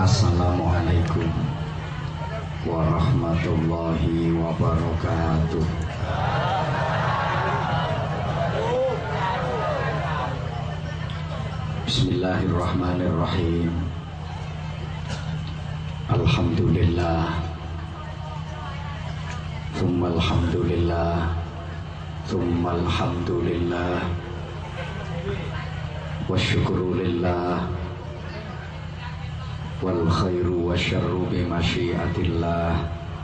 Assalamualaikum warahmatullahi wabarakatuh. Bismillahirrahmanirrahim. Alhamdulillah, tsummal hamdulillah, tsummal hamdulillah, wasyukru lillah, wal khairu wasyarru bimasyiatillah.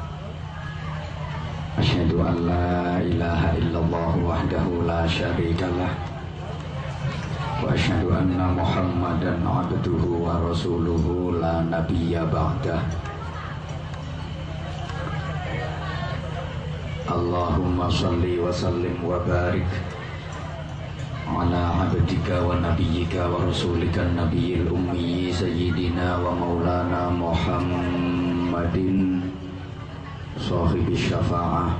Asyhadu an la ilaha illallah wahdahu la syarikalah, wa asyhadu anna Muhammadan abduhu wa rasuluhu la nabiyya ba'dah. Allahumma shalli wa sallim wa barik ala abdika wa nabiyyika wa rasulika nabiyil ummi sayyidina wa maulana Muhammadin sahibi syafa'ah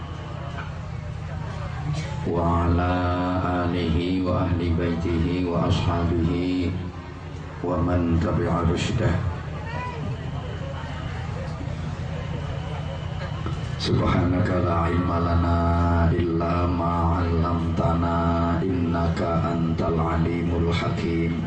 wa ala alihi wa ahli baitihi wa ashabihi wa man tabi'a rusydah. Subhanaka la ilma lana illa ma 'allamtana innaka antal alimul hakim.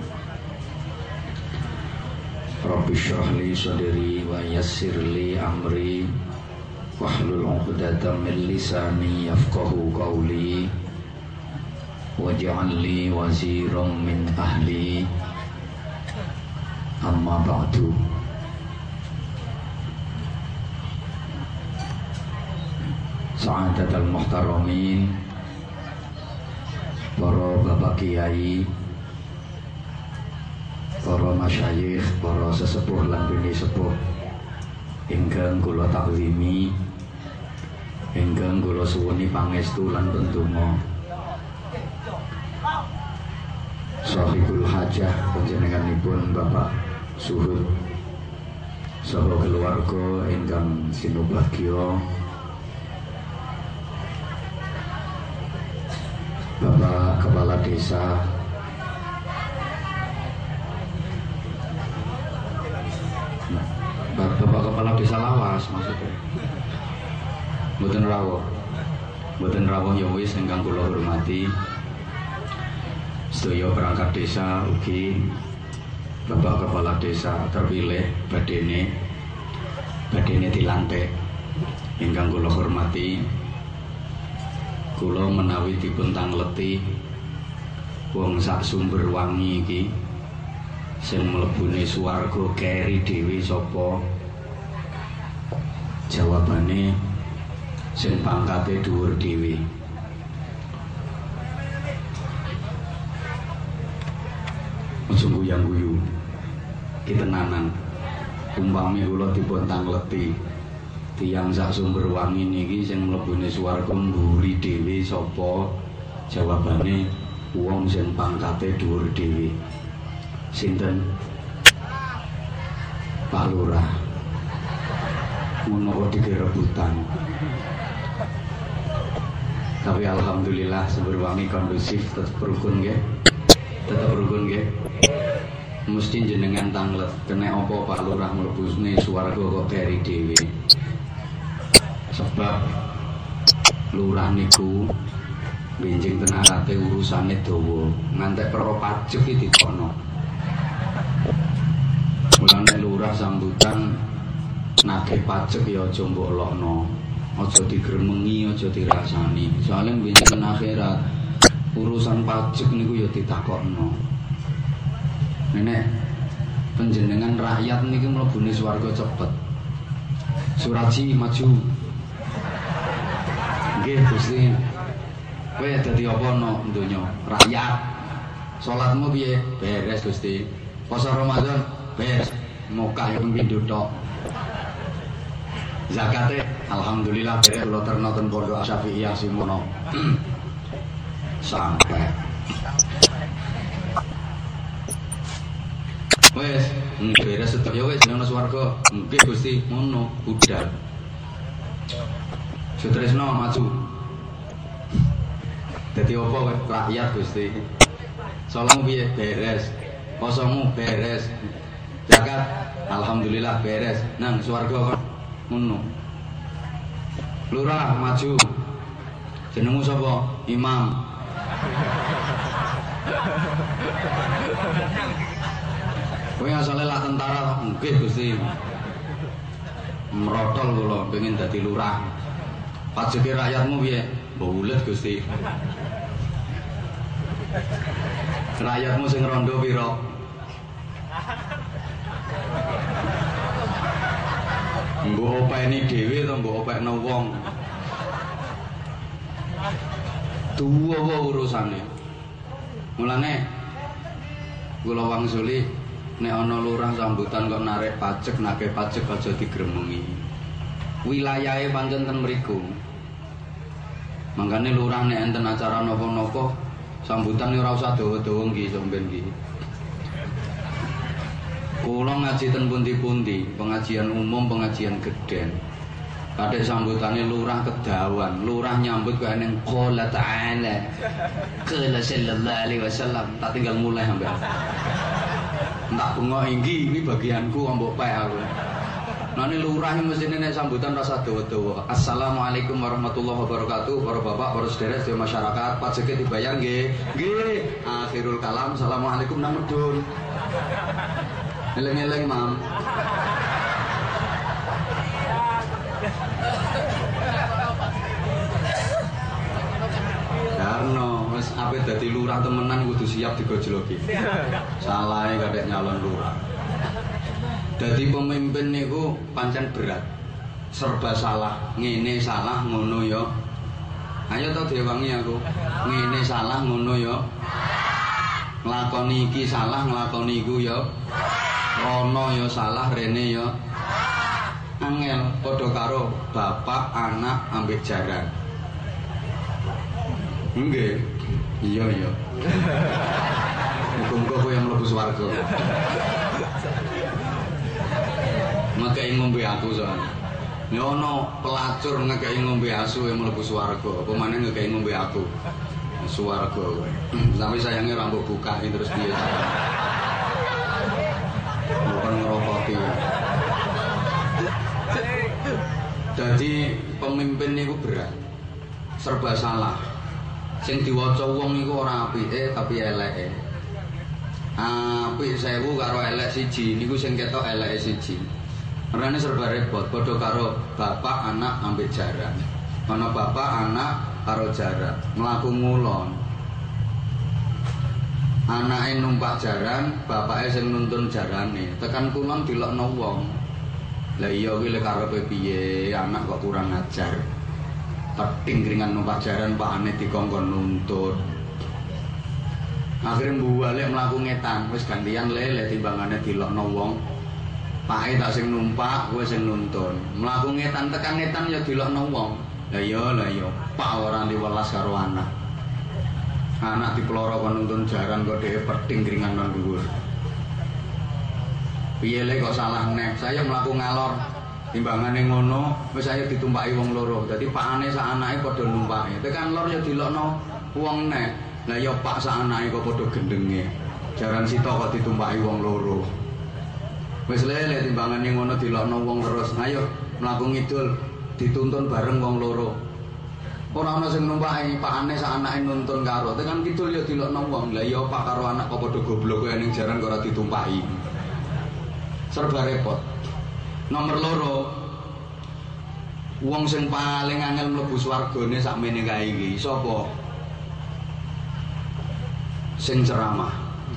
Rabbi shrah li sadri wa yassir li amri wahlul 'uqdatam min lisani yafqahu qawli waj'al li waziran min ahli. Amma ba'du. Sa'adatul muhtaramin, para bapak kiai, para masyayikh, para sesepuh lan bini sepuh ingkang kula taklimi, ingkang kula suwuni pangestu lan pendonga. Sahibul hajah panjenenganipun Bapak Suhud saha keluarga ingkang sinubagya, Bapak Kepala Desa, Bapak Kepala Desa Lawas maksudnya, mboten rawuh ya wis ingkang kula hormati sedaya perangkat desa ugi Bapak Kepala Desa terpilih badene dilantik ingkang kula hormati. Kula menawi dipun tangleti wong sak sumber wangi iki sing mlebune swarga keri dhewe sapa? Jawabane sing pangkate dhuwur dhewe. Aja guyang-guyu. Ki tenanan. Umpami kula dipun tangleti tiyang sak sumber wangi niki sing mlebune swarga mburi dhewe sapa? Jawabane wong sing pangkate dhuwur dhewe. Sinten? Pak Lurah. Ngono kok direbutan. Tapi alhamdulillah sumber wangi kondusif, tetep rukun nggih. Tetep rukun nggih. Mesti jenengan tanglet kena apa Pak Lurah mlebune swarga kok keri dhewe. Sebab lurah niku benjing tenarate urusane dawa, ngantek perkara pajak iki dikono. Mulane lurah sambutan nagih pajak ya aja mbok lokno, aja digremengi, aja dirasani. Soale benjing akhirat urusan pajak niku ya ditakokno. Nenek panjenengan rakyat niki mlebune swarga cepet. Suraji maju. Nggih Gusti. Kowe dadi apa no donya? Rakyat. Salatmu piye? Beres Gusti. Puasa Ramadan beres. Mokah yo pindho tok. Zakate alhamdulillah beres kula terno ten Pondok Syafi'iyah Simono. Sampai. Wes, beres sedaya wis nang swarga. Nggih Gusti, ngono budal. Sutresno maju. Dadi apa rakyat Gusti? Salammu piye? Beres. Posomu beres. zakat alhamdulillah beres nang swarga kok ngono. Lurah maju jenengmu sapa? Imam. Kowe asale lah tentara nggih Gusti. Merotol kula pengen dadi lurah. Pajeke rakyatmu piye? Bulet Gusti. Rakyatmu sing rondo pira? Mbok openi dhewe to mbok opekno wong. Tuwa urusane. Mulane kula wangsuli nek ana lurah sambutan kok narik pajak, nagih pajak aja digremengi. Wilayahe pancen ten mriku. Mangkane lurah nek enten acara napa-napa sambutan ora usah dawa-dawa nggih sampeyan nggih. Kula ngaji ten pundi-pundi, pengajian umum, pengajian gedhen. Kadek sambutane lurah kedawan, lurah nyambut kaya ning qala ta'ala. Qala sallallahu alaihi wasallam, tak tinggal mulai sampean. Tak bengok inggi ini bagianku ambok pae aku. Nane lurah mestine nek sambutan rasa dawa-dawa. Assalamualaikum warahmatullahi wabarakatuh. Para bapak, para sedherek sedaya masyarakat, pajeke dibayar nggih. Nggih. Akhirul kalam. Assalamualaikum nang medun. Eleng-eleng, Mam. Karno wis ape dadi lurah temenan kudu siap digojloki. Salahe kadek nyalon lurah. Dadi pemimpin niku pancen berat. Serba salah, ngene salah ngono ya. Ayo to diwangi aku. Ngene salah ngono ya. Nglakoni iki salah, nglakoni iku ya. Rono ya salah, rene ya. Angel padha karo bapak, anak ambek jaran. Nggih. Iya iya. Muga-muga kowe yang mlebu swarga. Ngekeki ngombe aku soalnya. Ya ana pelacur ngekeki ngombe asu yang mlebu swarga. Apa maneh ngekeki ngombe aku. Swarga kowe. Tapi sayangnya ora mbok buka terus piye. Bukan ngerokoti. Jadi pemimpin niku berat. Serba salah. Sing diwaca wong niku ora apike tapi eleke. Apik 1000 karo elek siji niku sing ketok eleke siji. Rene serba repot, padha karo bapak anak ambek jaran. Ana bapak anak karo jaran, mlaku ngulon. Anake numpak jaran, bapake sing nuntun jarane. Tekan kulon dilokno wong. Lah iya kuwi lek karepe piye, anak kok kurang ajar. Peting keringan numpak jaran pakane dikongkon nuntut. Akhire balik mlaku ngetan, wis gantian lele timbangane dilokno wong. Pake tak sing numpak, kowe sing nuntun. Mlaku ngetan tekan ngetan ya dilokno wong. Lah iya, pak ora diwelas karo anak. Anak diploro kon nuntun jaran kok dhewe peting keringan nang dhuwur. Piye le kok salah nek, saya mlaku ngalor. Timbangane ngono, wis saya ditumpaki wong loro. Dadi pakane sak anake padha numpaki. Tekan lor ya dilokno wong nek. Lah ya pak sak anake kok padha gendenge. Jaran sita kok ditumpaki wong loro. Wis lele timbangane ngono dilokno wong terus. Ayo mlaku ngidul dituntun bareng wong loro. Ora ana sing numpaki, pakane sak anake nuntun karo. Tekan kidul ya dilokno wong. Lah ya pak karo anak kok padha goblok kowe ning jaran kok ora ditumpaki. Serba repot. Nomor loro, wong sing paling angel mlebu swargane sakmene kae iki sapa? Sing ceramah.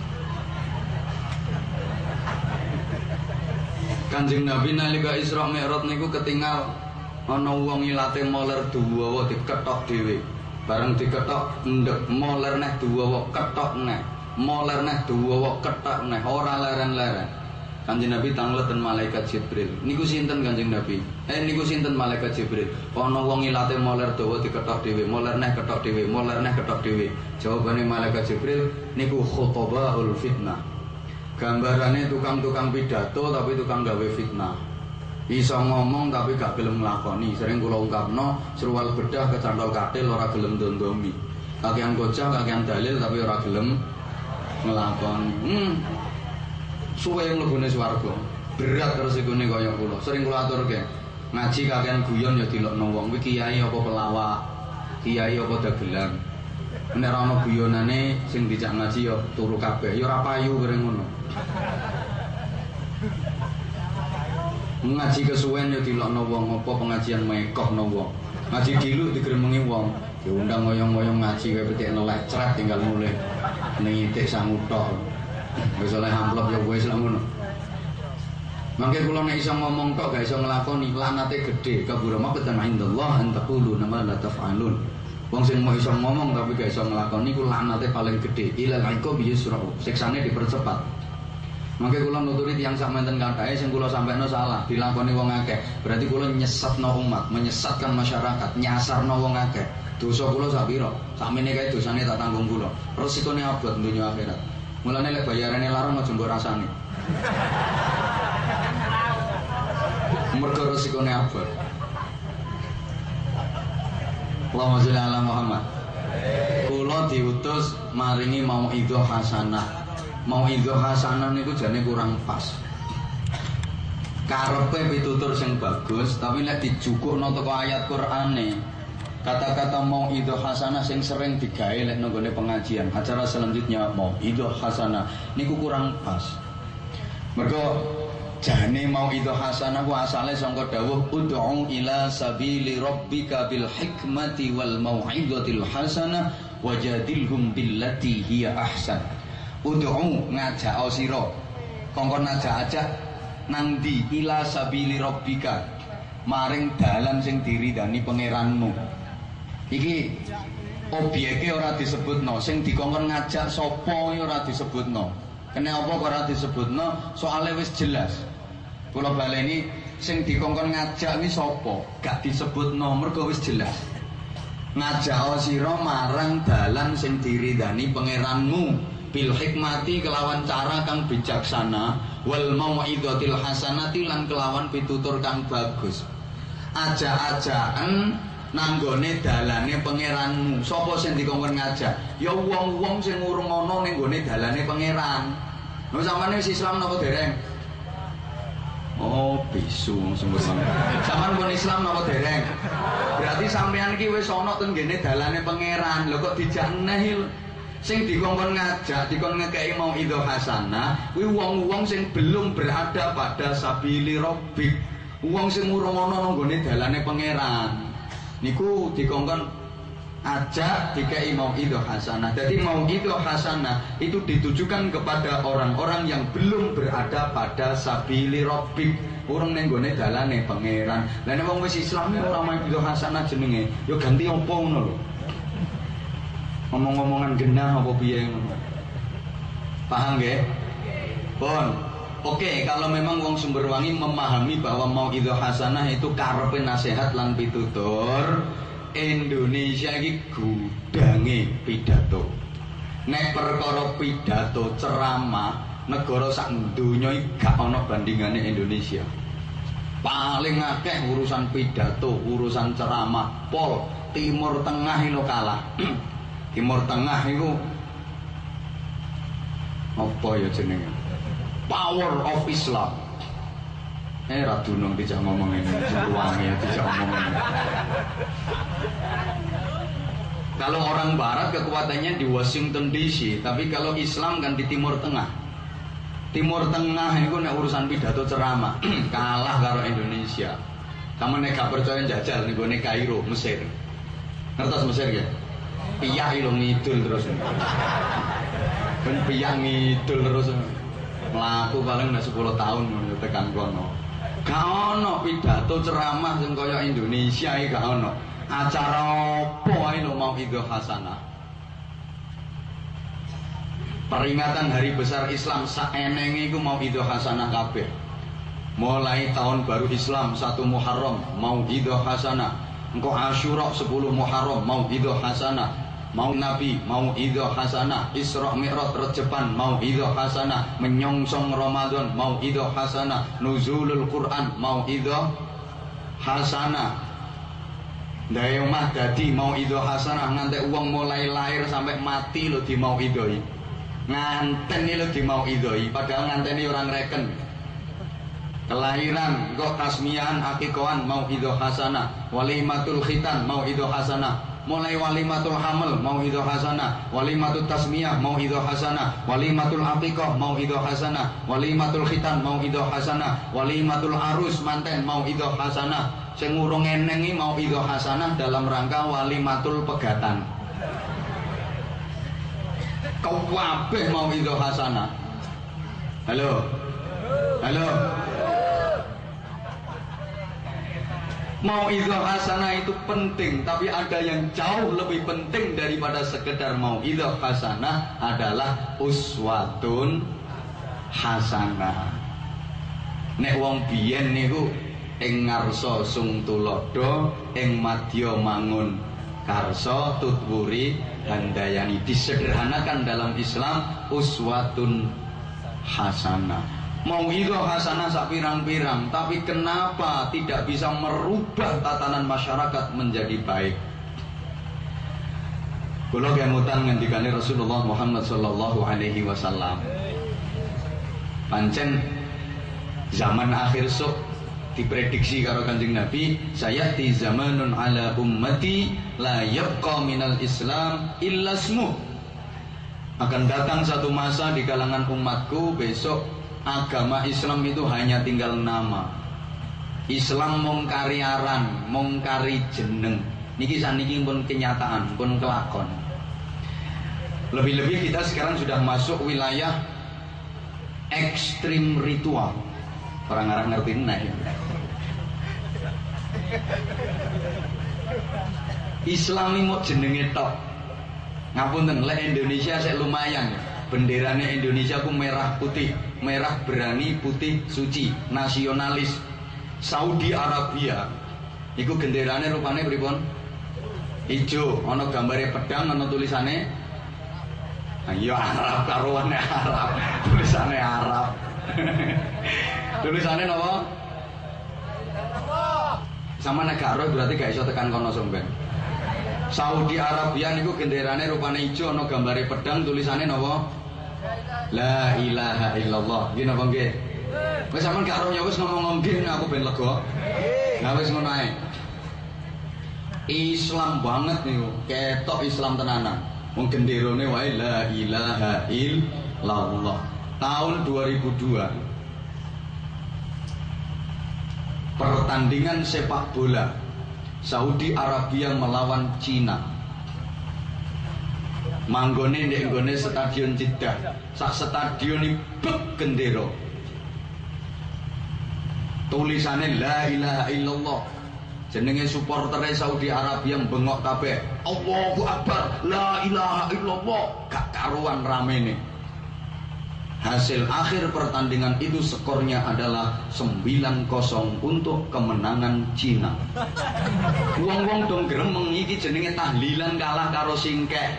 Kanjeng Nabi nalika Isra Mi'raj niku ketinggal ana wong ilate moler duwawa diketok dhewe. Bareng diketok ndek moler neh duwawa ketok neh. Moler neh duwawa ketok neh ora leren-leren. Kanjeng Nabi tangleten malaikat Jibril. Niku sinten Kanjeng Nabi? Niku sinten malaikat Jibril? Ana wong ilate moler dawa diketok dhewe, moler neh ketok dhewe, moler neh ketok dhewe. Jawabane malaikat Jibril, niku khotobaul fitnah. Gambarane tukang-tukang pidato tapi tukang gawe fitnah. Iso ngomong tapi gak gelem nglakoni. Sering kula ungkapno, serual bedah kecantol katil ora gelem ndondomi. Kakean gojah, kakean dalil tapi ora gelem nglakoni. suwe mlebune swarga. Berat resikone kaya kula. Sering kula aturke. Ngaji kakean guyon ya dilokno wong. Kuwi kiai apa pelawak? Kiai apa dagelan? Nek ora ana guyonane sing dijak ngaji ya turu kabeh. Ya ora payu kare ngono. Ngaji kesuwen ya dilokno wong, apa pengajian mekokno wong. Ngaji diluk digremengi wong. Diundang ngoyong-ngoyong ngaji kayak petik nelek ceret tinggal mulai nitik sangu tok. Wis oleh amplop ya wis lak ngono. Mangke kula nek iso ngomong tok gak iso nglakoni laknate gedhe kabura maqtan indallah an taqulu nama la taf'alun. Wong sing mau iso ngomong tapi gak iso nglakoni ku laknate paling gedhe ilal iqab yusra'u. Siksane dipercepat. Mangke kula nuturi tiyang sakmenten kathah sing kula sampekno salah dilakoni wong akeh. Berarti kula nyesatno umat, menyesatkan masyarakat, nyasarno wong akeh. Dosa kula sak pira? Sakmene kae dosane tak tanggung kula. Resikone abot donya akhirat. Mulane lek bayarane larang aja mbok rasani. Mergo resikone abot. Allahumma sholli ala Muhammad. Kula diutus maringi mauidhah hasanah. Mauidhah hasanah niku jane kurang pas. Karepe pitutur sing bagus, tapi lek dijukukno teko ayat Qur'ane, kata-kata mauidhah hasanah sing sering digawe lek nggone pengajian, acara selanjutnya mauidhah hasanah niku kurang pas. Mergo jane mauidhah hasanah ku asale saka dawuh ud'u ila sabili rabbika bil hikmati wal mau'izatil hasanah wajadilhum billati hiya ahsan. Ud'u ngajak sira kongkon ajak-ajak nang ndi ila sabili rabbika maring dalan sing diridani pangeranmu. Iki obyeke ora disebutno, sing dikongkon ngajak sapa ora disebutno. Kenapa kok ora disebutno? Soale wis jelas. Kula baleni sing dikongkon ngajak kuwi sapa? Gak disebutno mergo wis jelas. Ngajak sira marang dalan sing diridani pangeranmu bil hikmati kelawan cara kang bijaksana wal mau'izatil hasanati lan kelawan pitutur kang bagus. Ajak-ajaken nanggone dalane pangeranmu. Sapa sing dikongkon ngajak? Ya wong-wong sing urung ana ning gone dalane pangeran. Lho sampeyan wis Islam napa dereng? Oh, bisu sumber sampeyan. Sampeyan pun Islam napa dereng? Berarti sampeyan iki wis ana teng gene dalane pangeran. Lho kok dijak neh sing dikongkon ngajak, dikon ngekeki mauidhah hasanah, kuwi wong-wong sing belum berada pada sabili rabbik. Wong sing urung ana nang gone dalane pangeran. Niku dikongkon ajak dikei mauidhah hasanah. Jadi mauidhah hasanah itu ditujukan kepada orang-orang yang belum berada pada sabili rabbik, urung ning gone dalane pangeran. Lah nek wong wis Islam ora mauidhah hasanah jenenge, ya ganti apa ngono lho. Ngomong-ngomongan genah apa piye ngono. Paham nggih? Pun. Oke, kalau memang wong Sumberwangi memahami bahwa mauidhah hasanah itu karepe nasihat lan pitutur, Indonesia iki gudange pidato. Nek perkara pidato ceramah, negara sak donya iki gak ana bandingane Indonesia. Paling akeh urusan pidato, urusan ceramah, pol Timur Tengah itu kalah. Timur Tengah itu apa ya jenenge? Power of Islam. Ratu nong dijak ngomong ini, ruangnya dijak ngomong ini. Kalau orang Barat kekuatannya di Washington DC, tapi kalau Islam kan di Timur Tengah. Timur Tengah itu nek urusan pidato ceramah kalah karo Indonesia. Kamu nek gak percaya jajal nih gue Kairo, Mesir. Ngertos Mesir ya? Piyak ilmu ngidul terus. Ben piyak ngidul terus. Melaku paling 10 tahun tekan kono. Gak ono pidato ceramah sing kaya Indonesia iki gak ono. Acara apa ae lho mauidhah hasanah. Peringatan hari besar Islam saenenge iku mauidhah hasanah kabeh. Mulai tahun baru Islam 1 Muharram mauidhah hasanah. Engko Asyura 10 Muharram mauidhah hasanah. Mau Nabi, mau idhah hasanah, Isra Mi'raj Rejepan, mau idhah hasanah, menyongsong Ramadan, mau idhah hasanah, nuzulul Quran, mau idhah hasanah. Ndaya omah dadi mau idhah hasanah, nganti uang mulai lahir sampai mati lo di mau idhahi. Nganten iki lho di mau idoi, padahal nganteni orang reken. Kelahiran, kok tasmiyahan, akikohan, mau idoh hasanah. Walimatul khitan, mau idoh hasanah. Mulai walimatul hamil, mau idoh hasanah. Walimatul tasmiyah, mau idoh hasanah. Walimatul akikoh, mau idoh hasanah. Walimatul khitan, mau idoh hasanah. Walimatul arus, manten, mau idoh hasanah. Sing urung enengi mau idoh hasanah dalam rangka walimatul pegatan. Kabeh mau idoh hasanah. Halo. Halo. Mau idoh hasanah itu penting, tapi ada yang jauh lebih penting daripada sekedar mau idoh hasanah adalah uswatun hasanah. Nek wong biyen niku ing ngarsa sung tulodo, ing madya mangun karsa tutwuri handayani. Disederhanakan dalam Islam uswatun hasanah. Mau itu hasanah sak pirang-pirang, tapi kenapa tidak bisa merubah tatanan masyarakat menjadi baik? Kula kemutan ngendikane Rasulullah Muhammad sallallahu alaihi wasallam. Pancen zaman akhir sok diprediksi karo Kanjeng Nabi, sayati zamanun ala ummati la yabqa minal Islam illa ismuh. Akan datang satu masa di kalangan umatku besok agama Islam itu hanya tinggal nama. Islam mungkari aran, mungkari jeneng. Niki saniki pun kenyataan, pun kelakon. Lebih-lebih kita sekarang sudah masuk wilayah ekstrim ritual. Orang Arab ngerti nah ya. Islam ini mau jenenge tok. Ngapunten, lek Indonesia sik lumayan. Benderanya Indonesia ku merah putih, merah berani, putih suci, nasionalis. Saudi Arabia iku genderane rupane pripun? Ijo, ana gambare pedang, ana tulisane ayo Arab karuane Arab. Tulisane Arab. Tulisane napa? Sama negara berarti gak iso tekan kono sampean. Saudi Arabia niku genderane rupane ijo, ana gambare pedang, tulisane napa? La ilaha illallah. Nggih napa nggih? Wis sampean gak ora wis ngomong nggih aku ben lega. Nah wis ngono ae. Islam banget niku, ketok Islam tenanan. Wong genderane wae la ilaha illallah. Tahun 2002 pertandingan sepak bola Saudi Arabia melawan Cina. Manggone ndek nggone stadion Jeddah. Sak stadion iki bek gendera. Tulisane la ilaha illallah. Jenenge supportere Saudi Arabia bengok kabeh. Allahu Akbar, la ilaha illallah. Gak karuan ramene. Hasil akhir pertandingan itu skornya adalah 9-0 untuk kemenangan Cina. Wong-wong dong gremeng iki jenenge tahlilan kalah karo singkek.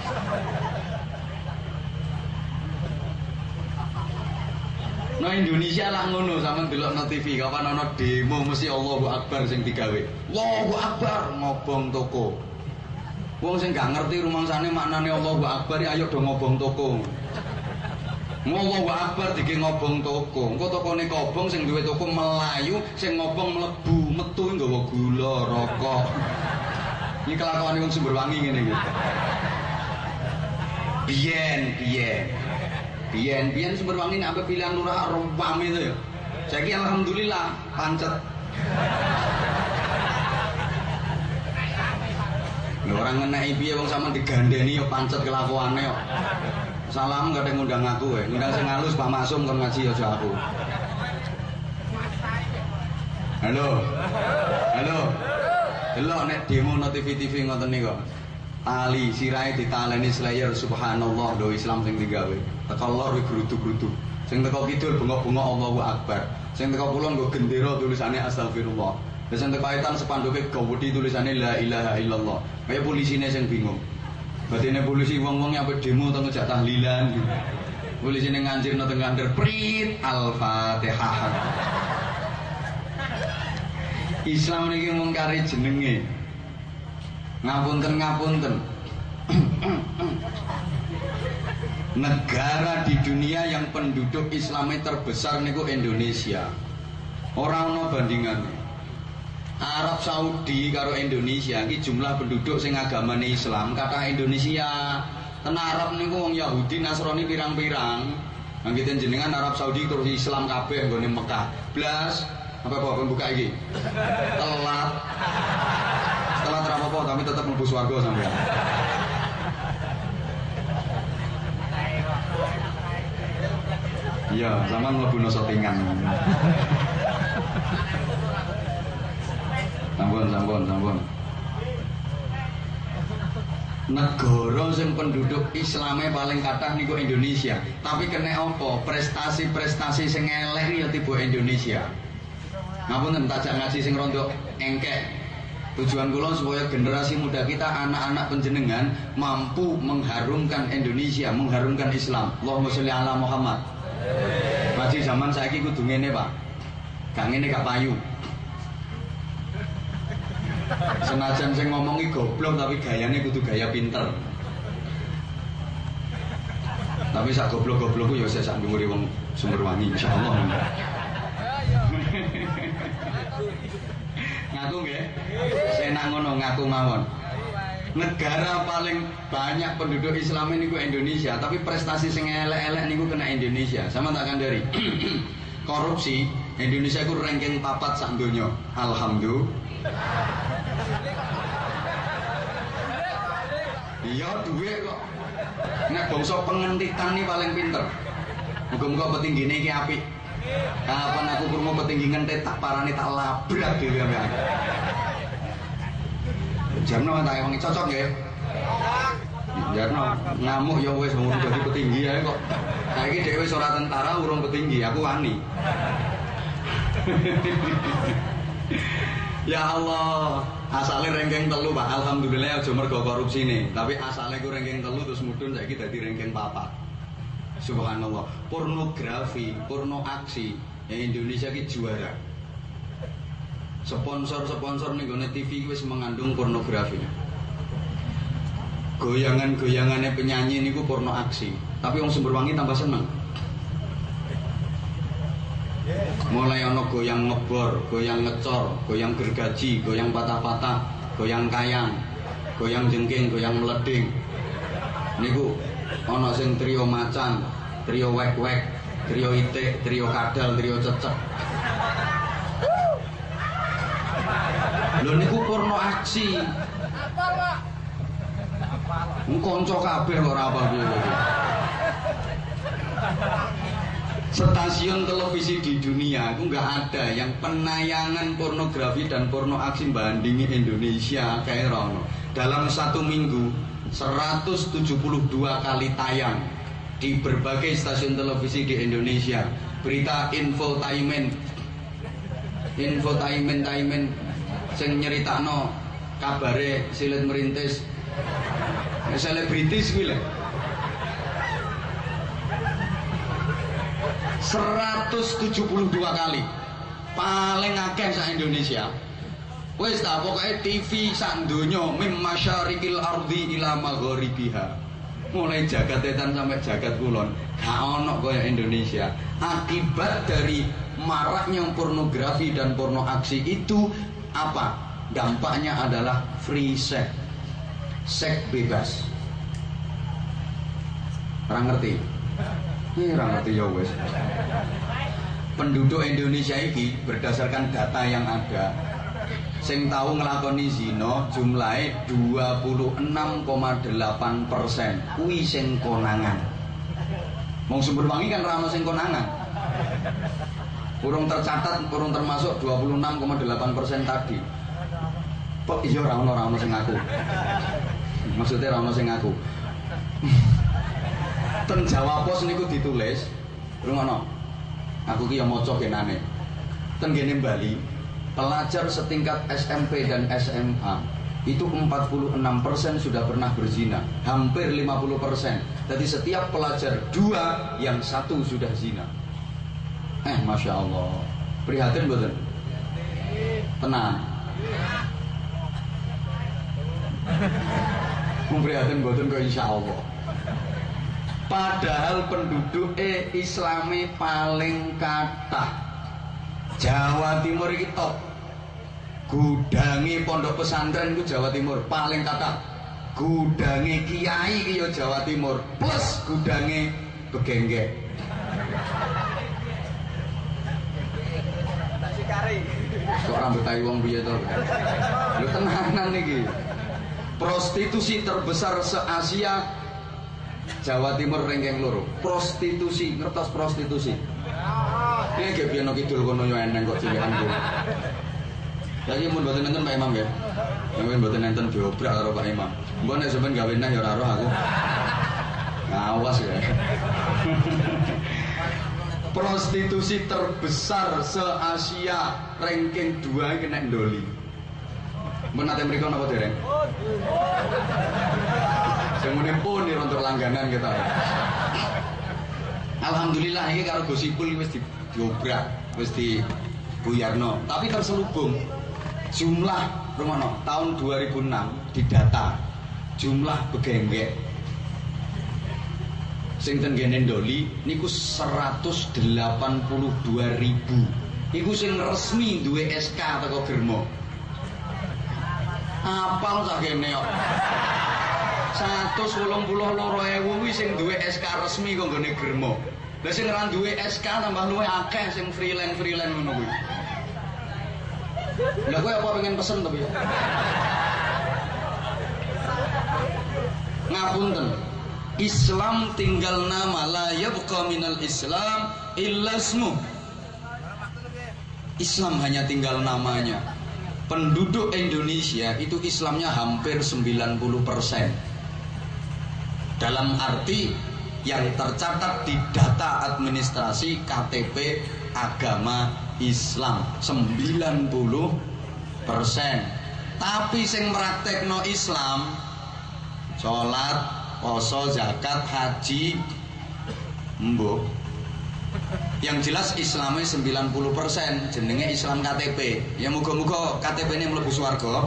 Nah Indonesia lah ngono sama delok no TV kapan ono demo mesti Allahu Akbar sing digawe. Allahu Akbar ngobong toko. Wong sing gak ngerti rumangsane maknane Allahu Akbar ayo do ngobong toko. Allahu Akbar dike ngobong toko. Engko tokone kobong sing duwe toko melayu, sing ngobong mlebu metu nggawa gula, rokok. Iki kelakuane wong Sumberwangi ngene iki. Biyen Sumberwangi nek ampe pilihan lurah rame itu ya. Saiki alhamdulillah pancet. Lha orang ngeneki piye wong sampean digandeni ya pancet kelakuane kok. Salam gak ada ngundang aku ngundang sing halus Pak Maksum kon ngaji aja aku. Halo. Delok nek demo no TV ngoten niku. Tali sirahe ditaleni slayer subhanallah do Islam sing digawe. Teko lor kuwi grutu-grutu. Sing teko kidul bengok-bengok Allahu Akbar. Sing teko kulon nggo gendera tulisane astagfirullah. Lah sing teko etan sepanduke gawedi tulisane la ilaha illallah. Kaya polisine sing bingung. Batine polisi wong-wong yang demo teng ngejak tahlilan. Polisine ngancirno teng kantor prit Al-Fatihah. Islam niki mung kari jenenge. Ngapunten. Negara di dunia yang penduduk Islamnya terbesar niku Indonesia. Orang ono bandingan. Arab Saudi karo Indonesia iki jumlah penduduk sing agamane Islam kata Indonesia. Ten Arab niku wong Yahudi Nasrani pirang-pirang. Anggiten jenengan Arab Saudi terus Islam kabeh nggone Mekah. Blas apa buka iki. Telat. Telat ra apa tapi tetep mlebu swarga sampeyan. Iya, zaman mlebu settingan. Sampun. Negara sing penduduk Islamnya paling kathah niku Indonesia. Tapi kena apa? Prestasi-prestasi sing elek ya tiba Indonesia. Ngapunten tajak ngaji sing rondok engkek. Tujuan kula supaya generasi muda kita, anak-anak panjenengan mampu mengharumkan Indonesia, mengharumkan Islam. Allahumma sholli ala Muhammad. Ngaji zaman saiki kudu ngene, Pak. Gak ngene gak payu. Senajan sing ngomongi goblok tapi gayane kudu gaya pinter. Tapi sak goblok-goblokku ya sak dhuwure wong Sumberwangi insyaallah. Ngaku nggih? Senak ngono ngaku mawon. Negara paling banyak penduduk Islam niku Indonesia, tapi prestasi sing elek-elek niku kena Indonesia. Sama tak kandhari. Korupsi Indonesia ku ranking 4 sak donya. Alhamdulillah. Iya duwe kok. Nek bangsa pengentitan nih paling pinter. Muga-muga petinggine iki apik. Kapan aku krungu petinggi ngentit tak parani tak labrak dhewe ampean. Jarno tak ewangi cocok nggih. Jarno ngamuk ya wis wong dadi petinggi ae kok. Saiki dhewe wis ora tentara urung petinggi, aku wani. Ya Allah, asalnya ranking 3 Pak. Alhamdulillah aja mergo korupsi nih. Tapi asalnya ku ranking 3 terus mudhun saiki dadi ranking 4. Subhanallah. Pornografi, porno aksi Indonesia ki juara. Sponsor-sponsor nih gone TV wis mengandung pornografi. Goyangan-goyangannya penyanyi niku porno aksi. Tapi wong Sumberwangi tambah seneng. Mulai ono goyang ngebor, goyang ngecor, goyang gergaji, goyang patah-patah, goyang kayang, goyang jengking, goyang meleding. Niku ono sing trio macan, trio wek-wek, trio itik, trio kadal, trio cecek. Lho niku porno aksi. Kanca kabeh ora apa piye. Stasiun televisi di dunia itu nggak ada yang penayangan pornografi dan porno aksi bandingi Indonesia kayak Rono. Dalam 1 minggu 172 kali tayang di berbagai stasiun televisi di Indonesia. Berita infotainment sing nyeritakno kabare silet merintis selebritis kuwi 172 kali paling akeh sak Indonesia. Wis ta pokoke TV sak donya mim masyarikil ardi ila magharibiha. Mulai jagat etan sampai jagat kulon gak ono kaya Indonesia. Akibat dari maraknya pornografi dan porno aksi itu apa? Dampaknya adalah free sex. Seks bebas. Orang ngerti? Ngerti ya wes. Penduduk Indonesia ini berdasarkan data yang ada, sing tahu ngelakoni zina jumlahnya 26,8%. Kuwi sing konangan. Wong Sumberwangi kan ra ono sing konangan. Urung tercatat, urung termasuk 26,8% tadi. Kok iya ra ono sing ngaku. Maksudnya ra ono sing ngaku. Ten Jawa Pos niku ditulis, rungono. Aku ki ya maca kenane. Ten kene Bali, pelajar setingkat SMP dan SMA itu 46% sudah pernah berzina, hampir 50%. Jadi setiap pelajar 2 yang 1 sudah zina. Masya Allah. Prihatin betul. Tenang. Prihatin betul kok insya Allah. Padahal penduduk Islami paling kathah. Jawa Timur iki top. Gudangi pondok pesantren ku Jawa Timur paling kathah. Gudangi kiai ki yo Jawa Timur plus gudangi begenggek. Kok rambut tai wong piye to? Lho tenanan iki. Prostitusi terbesar se-Asia Jawa Timur ranking loro. Prostitusi, ngertos prostitusi. Ini gak biyen kidul kono yo eneng kok cilikan ku. Lagi mun mboten nenten Pak Imam ya. Yang mboten nenten diobrak karo Pak Imam. Mbok nek sampean gawe neh ya ora roh aku. Ngawas ya. Prostitusi terbesar se-Asia ranking 2 kena ndoli. Mun nate mriko napa dereng? Sing muni pun nih rontok langganan kita. Alhamdulillah ini karo gosipul wis diobrak, wis dibuyarno. Tapi terselubung jumlah rumono tahun 2006 didata jumlah begenggek sing ten kene ndoli niku 182.000. Iku sing resmi duwe SK teko Germo. Apal sak kene kok. 182.000 kuwi sing duwe SK resmi kok nggone Germo. Lah sing ora duwe SK tambah luwih akeh sing freelance ngono kuwi. Lah kowe apa pengen pesen to piye? Ngapunten. Islam tinggal nama, la yabqa minal Islam illa ismu. Islam hanya tinggal namanya. Penduduk Indonesia itu Islamnya hampir 90%. Dalam arti yang tercatat di data administrasi KTP agama Islam 90%. Tapi sing praktekno Islam salat, poso, zakat, haji, mbuh. Yang jelas Islamnya 90%, jenenge Islam KTP. Ya muga-muga KTP ini mlebu swarga.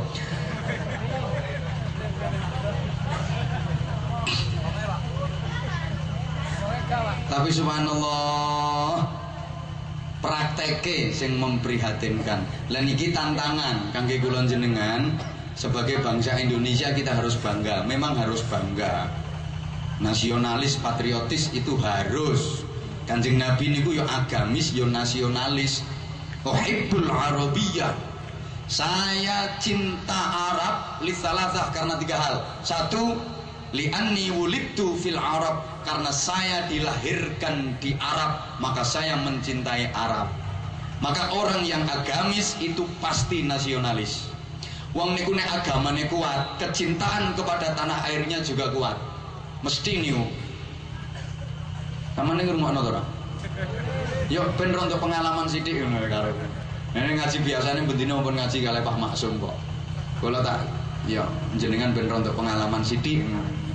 Tapi subhanallah prakteke sing memprihatinkan. Lan iki tantangan kangge kula jenengan sebagai bangsa Indonesia. Kita harus bangga, memang harus bangga. Nasionalis, patriotis itu harus. Kanjeng Nabi niku yo agamis, yo nasionalis. Uhibbul Arabiyyah. Saya cinta Arab li salasah karena 3 hal. 1, li'anni wulidtu fil Arab, karena saya dilahirkan di Arab, maka saya mencintai Arab. Maka orang yang agamis itu pasti nasionalis. Wong niku nek agamane kuat, kecintaan kepada tanah airnya juga kuat. Mesti niku. Samane ngrungokno to ora? Yo ben rontok pengalaman sithik ngono karo. Nek ngaji biasane bendina pun ngaji kalih Pak Maksum kok. Kula tak yo jenengan ben rontok pengalaman sithik.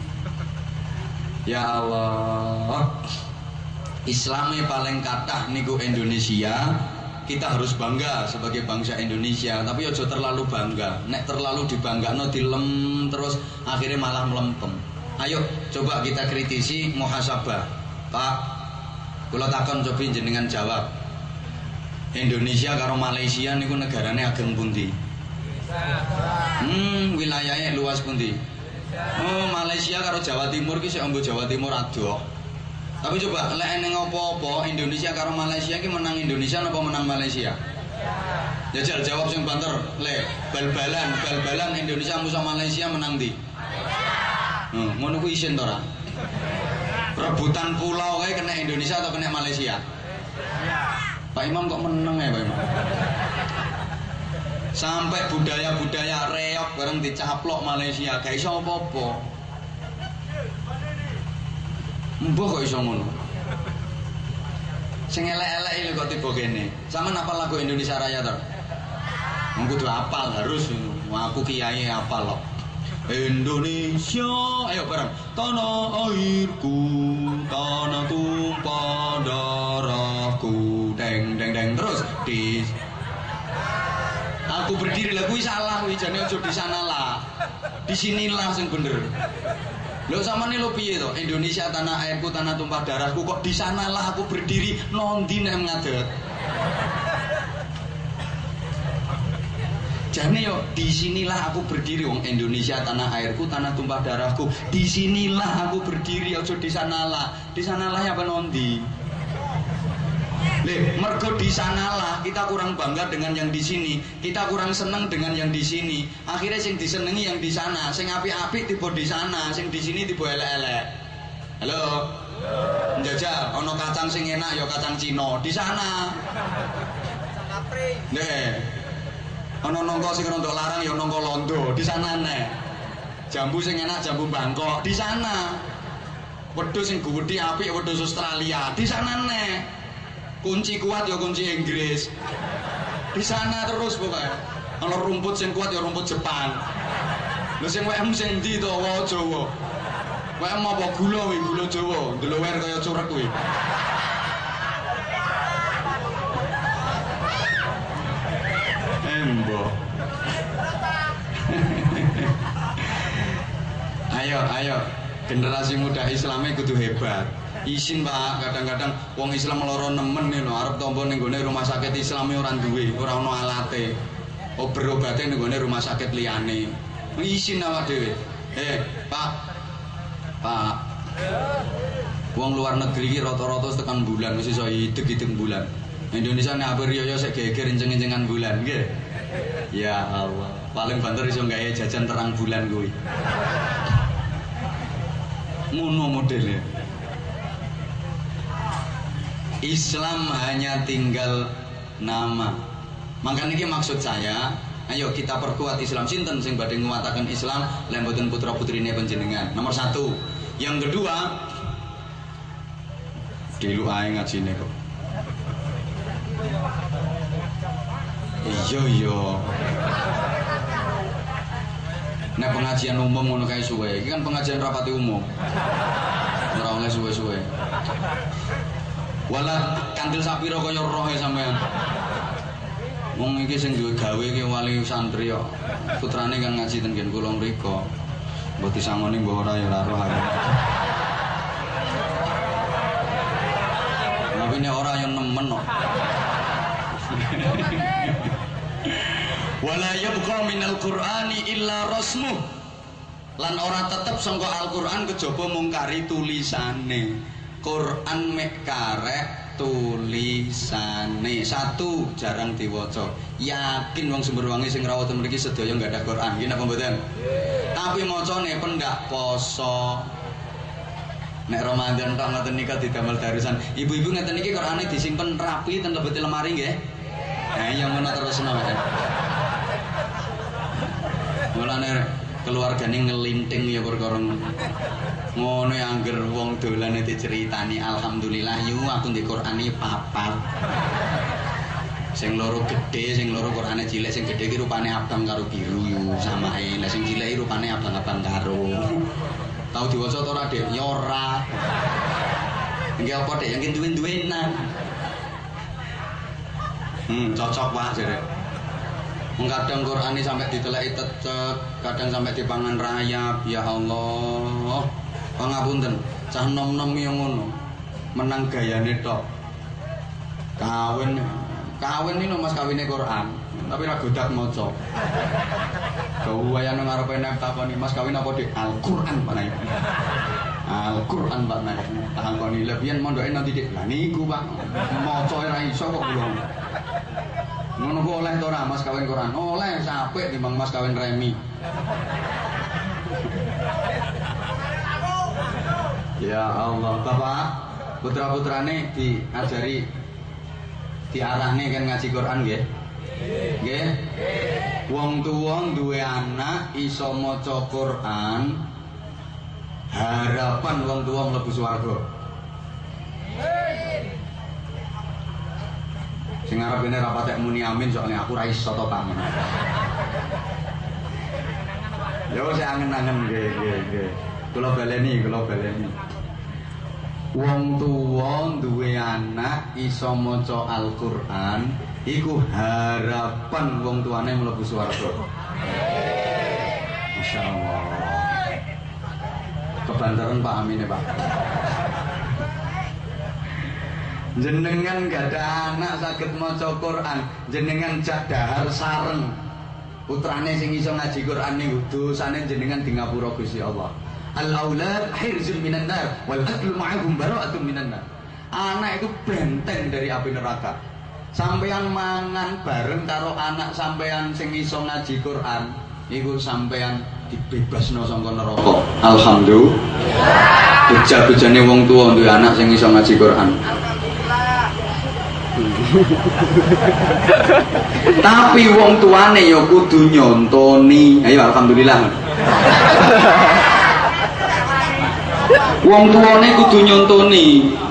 Ya Allah, Islamnya paling kathah niku Indonesia. Kita harus bangga sebagai bangsa Indonesia, tapi ojo terlalu bangga. Nek terlalu dibanggano dilem terus akhirnya malah melempem. Ayo coba kita kritisi, muhasabah. Pak, kula takon coba jenengan jawab. Indonesia karo Malaysia niku negarane ageng pundi? Wilayahnya luas pundi? Oh, Malaysia karo Jawa Timur ki sik ambo Jawa Timur adoh. Tapi coba lek ning apa-apa Indonesia karo Malaysia ki menang Indonesia napa menang Malaysia? Jajal jawab sing banter, le bal-balan Indonesia musuh Malaysia menang ndi? Ngono ku isin to ora? Rebutan pulau kae kena Indonesia atau kena Malaysia? Pak Imam kok menang ya Pak Imam? Sampai budaya-budaya reok bareng dicaplok Malaysia, gak iso apa-apa. Mbah kok iso ngono. Sing elek-elek iki kok tiba kene. Sampeyan apal lagu Indonesia Raya to? Wong kudu apal harus. Aku kiai apal kok. Indonesia, ayo bareng. Tanah airku, tanah tumpah darahku, deng deng deng terus di. Aku berdiri lah, kuwi salah, kuwi jane aja di sanalah. Di sinilah sing bener. Lho samane lho piye to? Indonesia tanah airku, tanah tumpah darahku, kok di sanalah aku berdiri, nondi nek ngadeg. Jane yo di sinilah aku berdiri, wong Indonesia tanah airku, tanah tumpah darahku. Di sinilah aku berdiri, aja di sanalah. Di sanalah apa nondi? Mergo di sanalah kita kurang bangga dengan yang di sini, kita kurang seneng dengan yang di sini. Akhirnya sing disenengi yang di sana, sing apik-apik tiba di sana, sing di sini tiba elek-elek. Halo. Njajal, ono kacang sing enak ya kacang Cina di sana. Ono nongko sing rontok larang ya nongko londo di sana nek. Jambu sing enak jambu Bangkok di sana. Wedhus sing gede apik wedhus Australia di sana nek. Kunci kuat ya kunci Inggris di sana terus pokoknya. Kalau rumput sing kuat ya rumput Jepang. Lho sing WM sing ndi to wa Jawa. WM apa gula wi gula Jawa, ndelower kaya curek kuwi. Embo. Ayo generasi muda Islamnya kudu hebat. Isin Pak, kadang-kadang wong Islam loro nemen lho arep tampa ning gone rumah sakit Islam ora duwe, ora ono alate. Berobate ning gone rumah sakit liyane. Isin awak dhewe. Pak. Wong luar negeri iki rata-rata tekan bulan wis iso hitung bulan. Indonesia nek ape riyo sik geger enceng-encengan bulan, nggih. Ya Allah, paling banter iso gawe jajan terang bulan kuwi. Ngono modelnya. Islam hanya tinggal nama. Makanya ini maksud saya, ayo kita perkuat Islam. Sinten sing badhe nguwataken Islam lan mboten putra-putrine panjenengan. Nomor 1. Yang kedua, dilu ae ngajine kok. Iya. Nek pengajian umum ngono kae suwe. Iki kan pengajian rapati umum. Ora oleh suwe-suwe. Wala kandil sapiro kaya rohe sampean. Wong iki sing duwe gawe iki wali santri kok. Putrane kan ngaji ten nggen kula mriko. Mbok disangoni mbok ora ya ora roh aku. Tapi nek ora ya nemen kok. Wala yabqa minal Qur'ani illa rasmuh. Lan ora tetep sangka Al-Qur'an kejaba mung kari tulisane. Quran mek karek tulisane. 1 jarang diwaca. Yakin wong Sumberwangi sing rawuh mriki sedaya enggak ada Quran. Nggih napa mboten? Tapi macane pendak poso. Nek Ramadan tok ngoten nika didamel darusan. Ibu-ibu ngeten iki Qur'ane disimpen rapi ten lebete lemari nggih. Nah, yang mana terus napa? Mulane keluargane ngelinting ya perkara ngono ya angger wong dolan diceritani alhamdulillah yu aku ndek Qur'ane 4. Sing loro gedhe, sing loro Qur'ane cilik, sing gedhe iki rupane abang karo biru yu samae. Lah sing cilik iki rupane abang-abang karo. Tau diwaca to ora, Dek? Ya ora. Nggih apa, Dek? Yang duwe-duwenan. Cocok Pak jare. Kadang Qur'an ini sampai diteleki tecek, kadang sampai dipangan rayap. Ya Allah. Pangapunten, cah nom-nom yang ngono. Menang gayane tok. Kawin ini mas kawine Qur'an, tapi ra godak maca. Gaweane ngarepe nek takoni, "Mas kawin apa, Dik?" Al-Qur'an Pak Naik. Al-Qur'an Pak Naik. Takoni, "Lah piyen mondoke nanti, Dik?" Lah niku, Pak. Maca ora iso kok kula. Ngono kok oleh to ora mas kawin Quran? Oleh, sapik timbang mas kawin remi. Ya Allah, Bapak, putra-putrane diajari diarahne kan ngaji Quran nggih. Nggih. Wong tuwa duwe anak iso maca Quran, harapan wong tuwa mlebu swarga. Sing arep ini rapatek muni amin soalnya aku ra iso to Pak. Yo sing angen-angen nggih. Kula baleni. Wong tuwa duwe anak iso maca Al-Qur'an, iku harapan wong tuane mlebu swarga. Masyaallah. Kebantaran Pak Amin ya Pak. Jenengan gak ada anak saged maca Quran, jenengan jak dahar sareng. Putrane sing iso ngaji Quran niku dosane jenengan di ngapura Gusti Allah. Al-aulad hirzun minan nar wal aklu ma'ahum bara'atun minan nar. Anak itu benteng dari api neraka. Sampeyan mangan bareng karo anak sampeyan sing iso ngaji Quran, iku sampeyan dibebasno saka neraka. Alhamdulillah. Bejane wong tuwa duwe anak sing iso ngaji Quran. Tapi wong tuane ya kudu nyontoni. Ayo alhamdulillah. Wong tuane kudu nyontoni.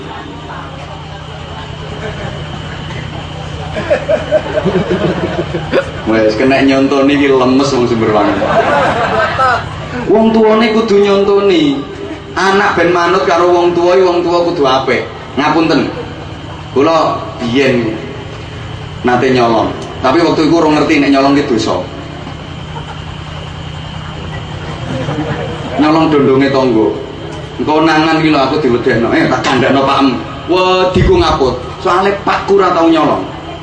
Wes kena nyontoni iki lemes wong sumber wangi. Wong tuane kudu nyontoni. Anak ben manut karo wong tuwa kudu apik. Ngapunten. Kula biyen nate nyolong, tapi waktu itu ora ngerti nek nyolong ki dosa. Nyolong dondonge tangga. Engko nangan ki lho aku diwedekno. Tak kandhakno Pak Em. Wediku ngaput. Soale Pakku ora tau nyolong.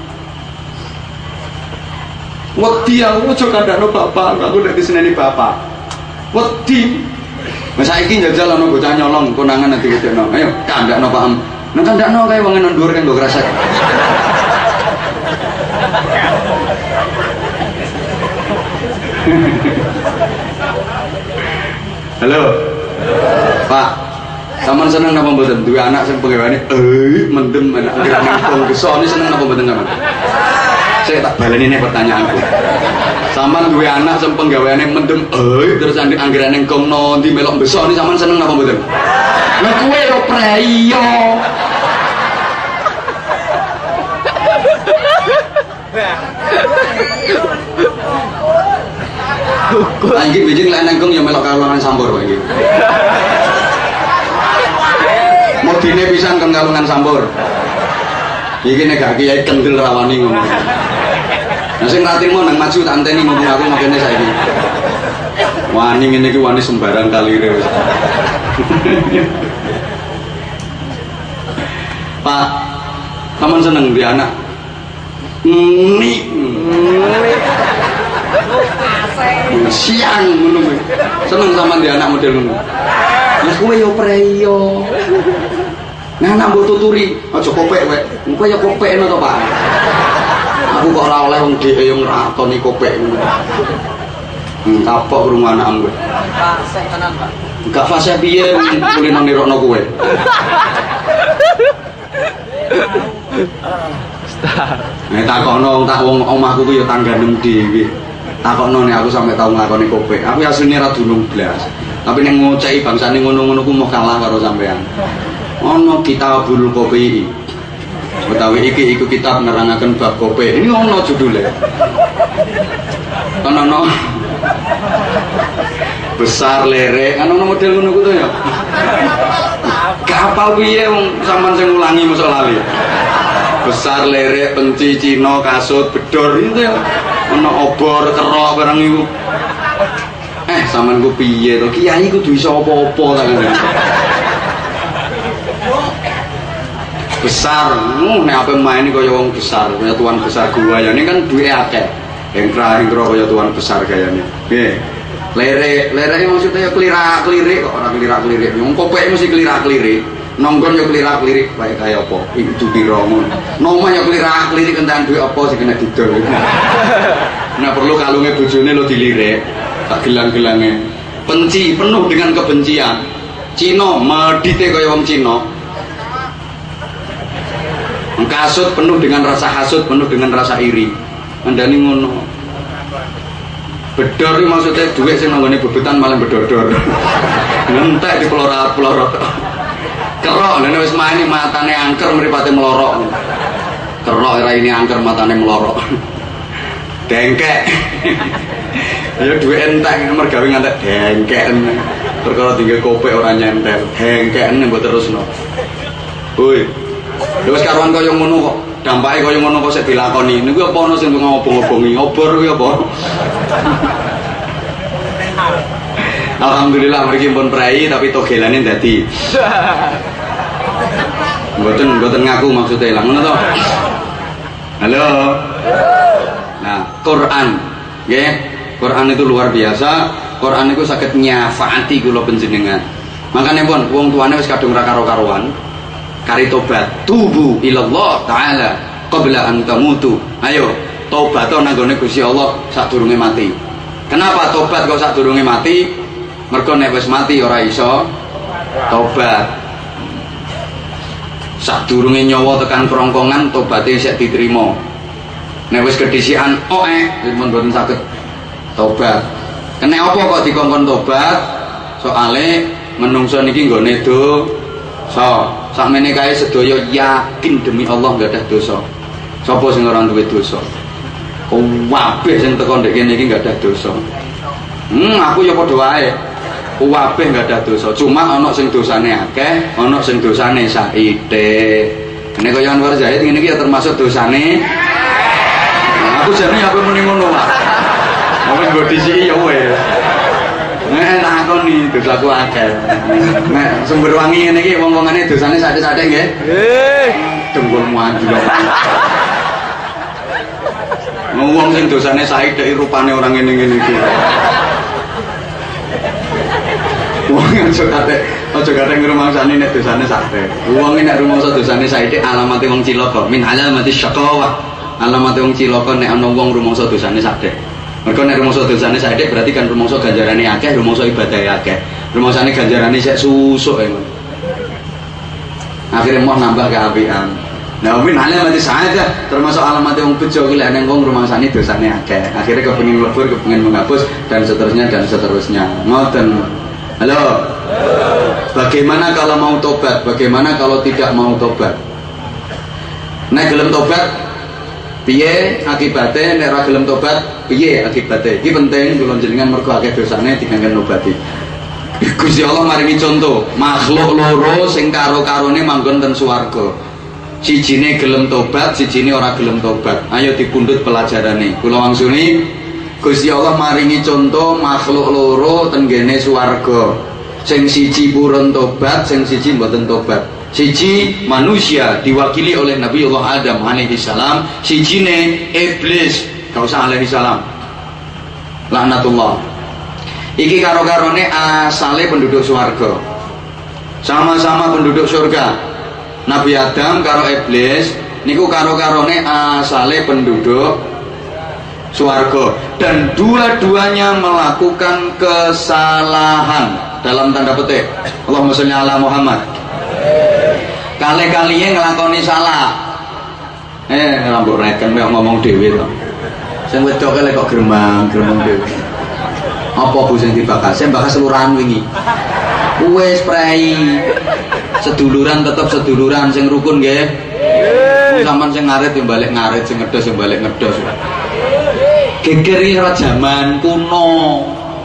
Wedi aku aja kandhakno bapak, aku nek diseneni bapak. Wedi. Wes saiki njajal ana bocah nyolong konangan nanti diwedekno. Ayo kandhakno Pak Em. Nek kandakno kae wong ndur kan nggo kresek. Halo. Pak. Sampeyan seneng napa mboten duwe anak sing penggaweane mendem anak ngrang gesone seneng napa mboten sampeyan? Saya tak baleni nek pertanyaanku. Sampeyan duwe anak sing penggaweane mendem terus anggerane ngkongno ndi melok besok ni sampeyan seneng napa mboten? Lah kowe yo preyo. Lagi bijing lek nengkong ya melok kalungan sambur kok iki. Modine pisan kon kalungan sambur. Iki nek gak kiai kendel rawani ngono. Nah sing ratimo nang maju tak anteni mumpung aku makene saiki. Wani ngene iki wani sembarang kalire wis. Pak, kamu seneng di anak? Siang ngono kuwi. Seneng sama di anak model ngono. Lah kowe yo preyo. Nah anak mbok tuturi, aja kopek wek. Kowe yo kopekno to, Pak. Aku kok ora oleh wong dhek yo ngratoni kopek ngono. Kapok rumah anak kowe. Fase tenan, Pak. Enggak fase piye kulino nirokno kowe. Nek takokno tak wong omahku ku ya tangganem dhewe. Takokno nek aku sampe tau nglakoni kopek. Aku asline ra dunung blas. Tapi nek ngoceki bangsane ngono-ngono ku mau kalah karo sampean. Ono Kitabul Kopi. Utawi iki iku kitab nerangaken bab kopek. Ini ono judule. Ono besar lerek, kan ono model ngono ku to ya. Kapal piye wong sampean sing ngulangi mosok lali. Besar lerek, penci, Cina, kasut, bedor itu ya. Ono obor, kerok barang iku. Sampean ku piye to? Kiai kudu iso apa-apa ta ngene. Besar, nek ape main kaya wong besar, kaya tuan besar gua ya ini kan duwe akeh. Engkra-engkra kaya tuan besar gayane. Piye? Lerek maksudnya ya kelirak-kelirik kok ora kelirak-kelirik. Wong kopek mesti kelirak-kelirik. Nonggon ya kelirak-kelirik wae kaya apa? Iku pira ngono. Nomah ya kelirak-kelirik entan duwe apa sing kena didol. Nek perlu kalunge bojone lo dilirik, tak gelang-gelange. Penci penuh dengan kebencian. Cina medite kaya wong Cina. Kasut penuh dengan rasa hasud, penuh dengan rasa iri. Andani ngono. Bedor iki maksudnya duit sing nanggone bebetan malah bedodor. Ngentek di pelorot-pelorot. Kerok lha wis main matane angker mripate melorok. Kerok ora ini angker matane melorok. Dengkek. Ya duit entek mergawe ngantek dengkek. Perkara tinggal kopek ora nyentel. Dengkek mbok terusno. Woi. Wis karuan kaya ngono kok. Dampake kaya ngono kok sik dilakoni. Niku apa ana sing ngobong-ngobongi? Obor kuwi apa? Alhamdulillah mriki pun prai tapi togelane dadi. Mboten ngaku maksudnya ilang ngono to. Halo. Nah, Quran nggih. Quran itu luar biasa. Quran itu saged nyafaati kula panjenengan. Makane pun wong tuane wis kadung ra karo-karuan. Kari tobat, tubu ilallah taala qabla an tamutu. Ayo, tobat nang gone Gusti Allah sadurunge mati. Kenapa tobat kok sadurunge mati? Mergo nek wis mati ora iso tobat. Sadurunge nyawa tekan kerongkongan tobaté isih diterima. Nek wis kedhisikan mun mboten saged tobat. Kene apa kok dikongkon tobat? Soale menungso niki nggone dosa. Sakmene kae sedaya yakin demi Allah enggak ada dosa. Sapa sing ora duwe dosa? Kabeh sing teko ndek kene iki enggak ada dosa. Aku ya padha wae. Kabeh enggak ada dosa. Cuma ana sing dosane akeh, ana sing dosane saithik. Nek kaya Anwar Zahid ngene iki ya termasuk dosane. Aku jane apa muni ngono, Pak. Wis nggo disiki ya wis. Nek lakoni dosaku akeh. Nek sumber wangi ngene iki wong-wongane dosane sathik-sathik nggih. Nggih. Dengkulmu anjlok. Wong sing dosane saithik rupane ora ngene-ngene iki. Wong aja kate ngrumangsani nek dosane sathik. Wong nek rumangsa dosane saithik alamate wong cilaka. Min alamati syaqawah. Alamate wong cilaka nek ana wong rumangsa dosane sathik. Mergo nek rumangsa dosane saithik berarti kan rumangsa ganjarane akeh, rumangsa ibadahe akeh. Rumangsane ganjarane sik susuk ya. Akhire mau nambah keapian. Nah, min alamati sa'adah termasuk alamat wong bejo kuwi lek nek wong rumangsane dosane akeh. Akhire kepengin mlebur, kepengin menghapus dan seterusnya. Ngoten. Halo. Bagaimana kalau mau tobat? Bagaimana kalau tidak mau tobat? Nek gelem tobat piye akibate, nek ora gelem tobat piye akibate? Iki penting kula jenengan mergo akeh dosane dikangge nobati. Gusti Allah maringi contoh, makhluk loro sing karo-karone manggon ten swarga. Sijine gelem tobat, sijine ora gelem tobat. Ayo dipundhut pelajarane. Kula wangsuli Gusti Allah maringi contoh makhluk loro ten gene swarga. Sing siji purun tobat, sing siji mboten tobat. Siji manusia diwakili oleh Nabiullah Adam alaihi salam, sijine iblis, gak usah alaihi salam. Laknatullah. Iki karo-karone asale penduduk swarga. Sama-sama penduduk surga. Nabi Adam karo iblis niku karo-karone asale penduduk swarga dan dua-duanya melakukan kesalahan dalam tanda petik. Allahumma sholli ala Muhammad. Kali-kalinya ngelakoni salah. Rambut reken kok ngomong dhewe to. Sing wedok kok gremang dhewe. Apa Bu sing dibakas? Sing bakas kelurahan wingi. Wis prei. Seduluran tetep seduluran sing rukun nggih. Sampeyan sing ngarit yo balik ngarit, sing ngedos yo balik ngedos. Geger iki ora zaman kuno.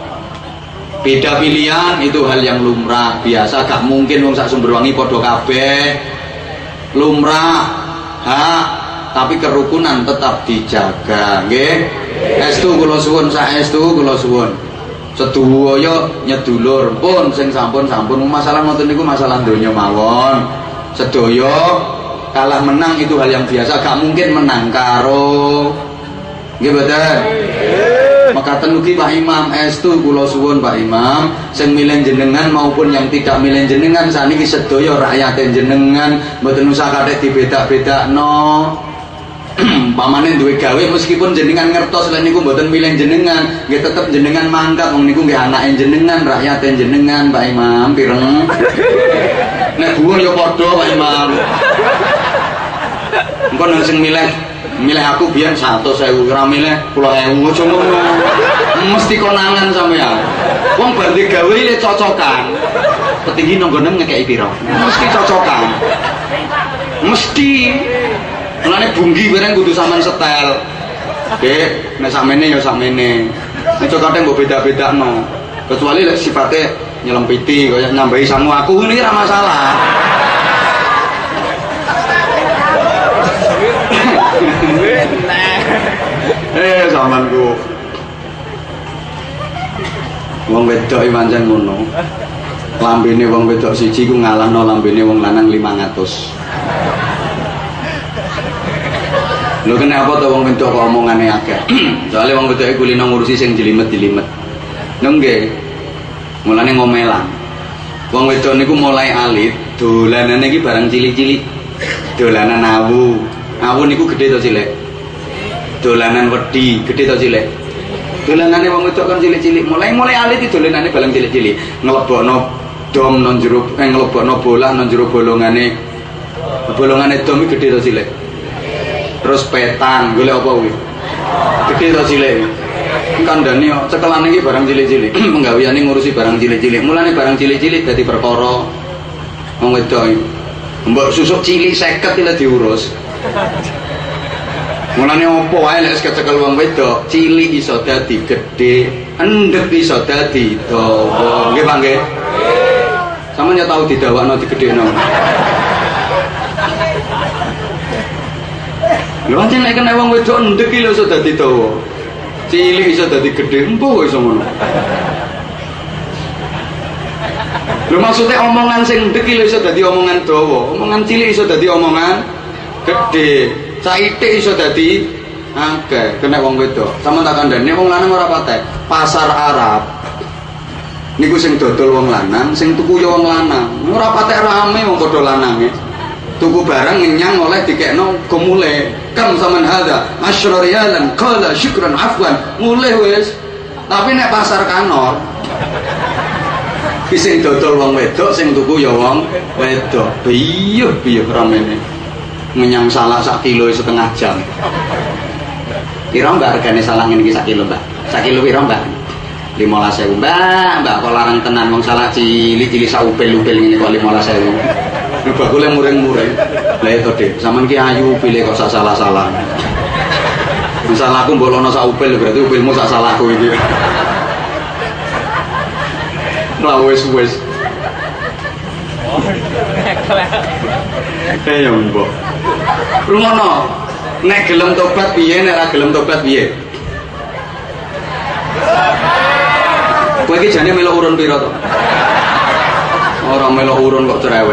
Beda pilihan itu hal yang lumrah, biasa, gak mungkin wong sak Sumberwangi padha kabeh. Lumrah, hak, tapi kerukunan tetap dijaga, nggih. Estu kula suwun, saestu kula suwun. Sedaya nyedulur pun sing sampun masalah ngoten niku masalah donya mawon. Sedaya kalah menang itu hal yang biasa, gak mungkin menang karo nggih mboten. Maka tenugi Pak Imam estu kula suwun Pak Imam sing milih jenengan maupun yang tidak milih jenengan saniki sedaya rakyat jenengan mboten usah kathek dibeda-bedakno. Pamane duwe gawe meskipun jenengan ngertos lan niku mboten milih jenengan nggih tetep jenengan mangkat wong niku nggih anake jenengan, rakyat jenengan Pak Imam pireng. Nek buah ya padha Pak Imam. Engko nang sing milih aku biyen 100.000 ora milih 10.000 aja ngono. Mesti konangan sampean. Wong bar gawe le cocokan. Petinggi nanggonem ngekeki pira? Mesti cocokan. Mesti. Mulane bunggi bareng kudu sampean setel. Nggih, nek sakmene ya sakmene. Nek cocokan mbok beda-bedakno. Kecuali lek sifate nyelempiti kaya nyambahi sangu aku ini ora masalah. Zamanku. Wong wedok iki pancen ngono. Lambene wong wedok siji ku ngalahno lambene wong lanang 500. Lho kenapa to wong wedok kok omongane akeh? Soale wong wedok iku kulino ngurusi sing jelimet-jelimet. Lho nggih. Mulane ngomelan. Wong wedok niku mulai alit, dolanane iki barang cilik-cilik. Dolanan awu. Awu niku gedhe to cilik. Dolanan wedi, gedhe to cilik. Dolanane wong wedok kan cilik-cilik. Mulai alit iki dolanane barang cilik-cilik. Nglebokno dom nang jero nglebokno bolah nang jero bolongane dom iki gedhe to cilik. Terus petang, golek apa kuwi? Gedhe to cilik. Kandhane cekelane iki barang cilik-cilik. Penggaweane ngurusi barang cilik-cilik. Mulane barang cilik-cilik dadi perkara wong wedok iki. Mbok susuk cilik 50 iki diurus. Mulane apa wae lek kecekel wong wedok, cilik iso dadi gedhe, endhek iso dadi dawa. Nggih, Pak nggih. Sampeyan ya tau didawakno digedhekno. Lho pancen nek kena wong wedok endhek iki lho iso dadi dawa. Cilik iso dadi gedhe, empuh iso ngono. Lho maksudnya omongan sing endhek iki lho iso dadi omongan dawa, omongan cilik iso dadi omongan gedhe. Saithik iso dadi akeh kena wong wedok. Sampeyan tak kandhane wong lanang ora patek. Pasar Arab niku sing dodol wong lanang, sing tuku ya wong lanang. Ora patek rame wong padha lanange. Tuku barang ngenyang oleh dikekno gemule. Kam zaman hadza asyra riyalan qala syukran afwan. Mulih wis. Tapi nek pasar Kanor sing dodol wong wedok, sing tuku ya wong wedok. Biyuh ramene. Ngenyang salak 1,5 kilo jam. Piro Mbak regane salak ngene iki 1 kilo, Mbak? 1 kilo piro, Mbak? 15.000. Mbak kok larang tenan wong salak cilik-cilik sak upil-upil ngene kok 15.000. Lho bakule muring-muring. Lah itu Dik, sampean ki ayu pilih kok sak salah-salah. Salahku mbok lono sak upil berarti upilmu sak salahku iki. Lah wis. Ayo mbok. Rungono. Nek gelem tobat piye, nek ora gelem tobat piye? Kowe iki jane melok urun pira to? Ora melok urun kok cerewet.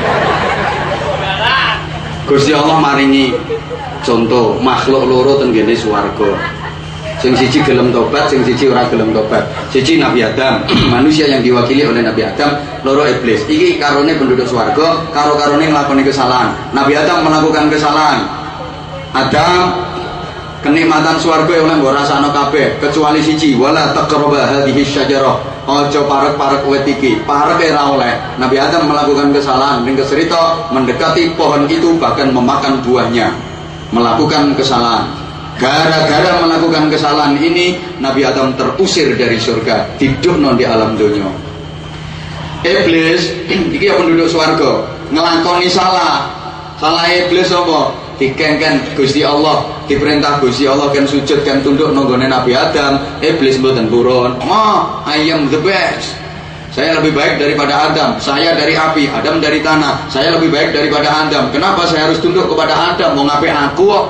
Gusti Allah maringi contoh makhluk loro teng ngene swarga. Sing siji gelem tobat, sing siji ora gelem tobat. Siji Nabi Adam, manusia yang diwakili oleh Nabi Adam, loro iblis. Iki karone penduduk swarga, karo-karone nglakoni kesalahan. Nabi Adam melakukan kesalahan. Adam kenikmatan swarga yang oleh mbok rasakno kabeh kecuali siji, wala taqrabu hadhihi syajarah. Aja parek-parek wit iki, parek ora oleh. Nabi Adam melakukan kesalahan, ning keserita mendekati pohon itu bahkan memakan buahnya. Melakukan kesalahan. Gara-gara melakukan kesalahan ini Nabi Adam terusir dari surga, didukno di alam dunia. Iblis iki ya penduduk swarga, ngelakoni salah. Salah iblis apa? Dikengken Gusti Allah, diperintah Gusti Allah kan sujud kan tunduk nonggone Nabi Adam. Iblis mboten purun. I am the best. Saya lebih baik daripada Adam. Saya dari api, Adam dari tanah. Saya lebih baik daripada Adam. Kenapa saya harus tunduk kepada Adam? Mau ngapain aku kok?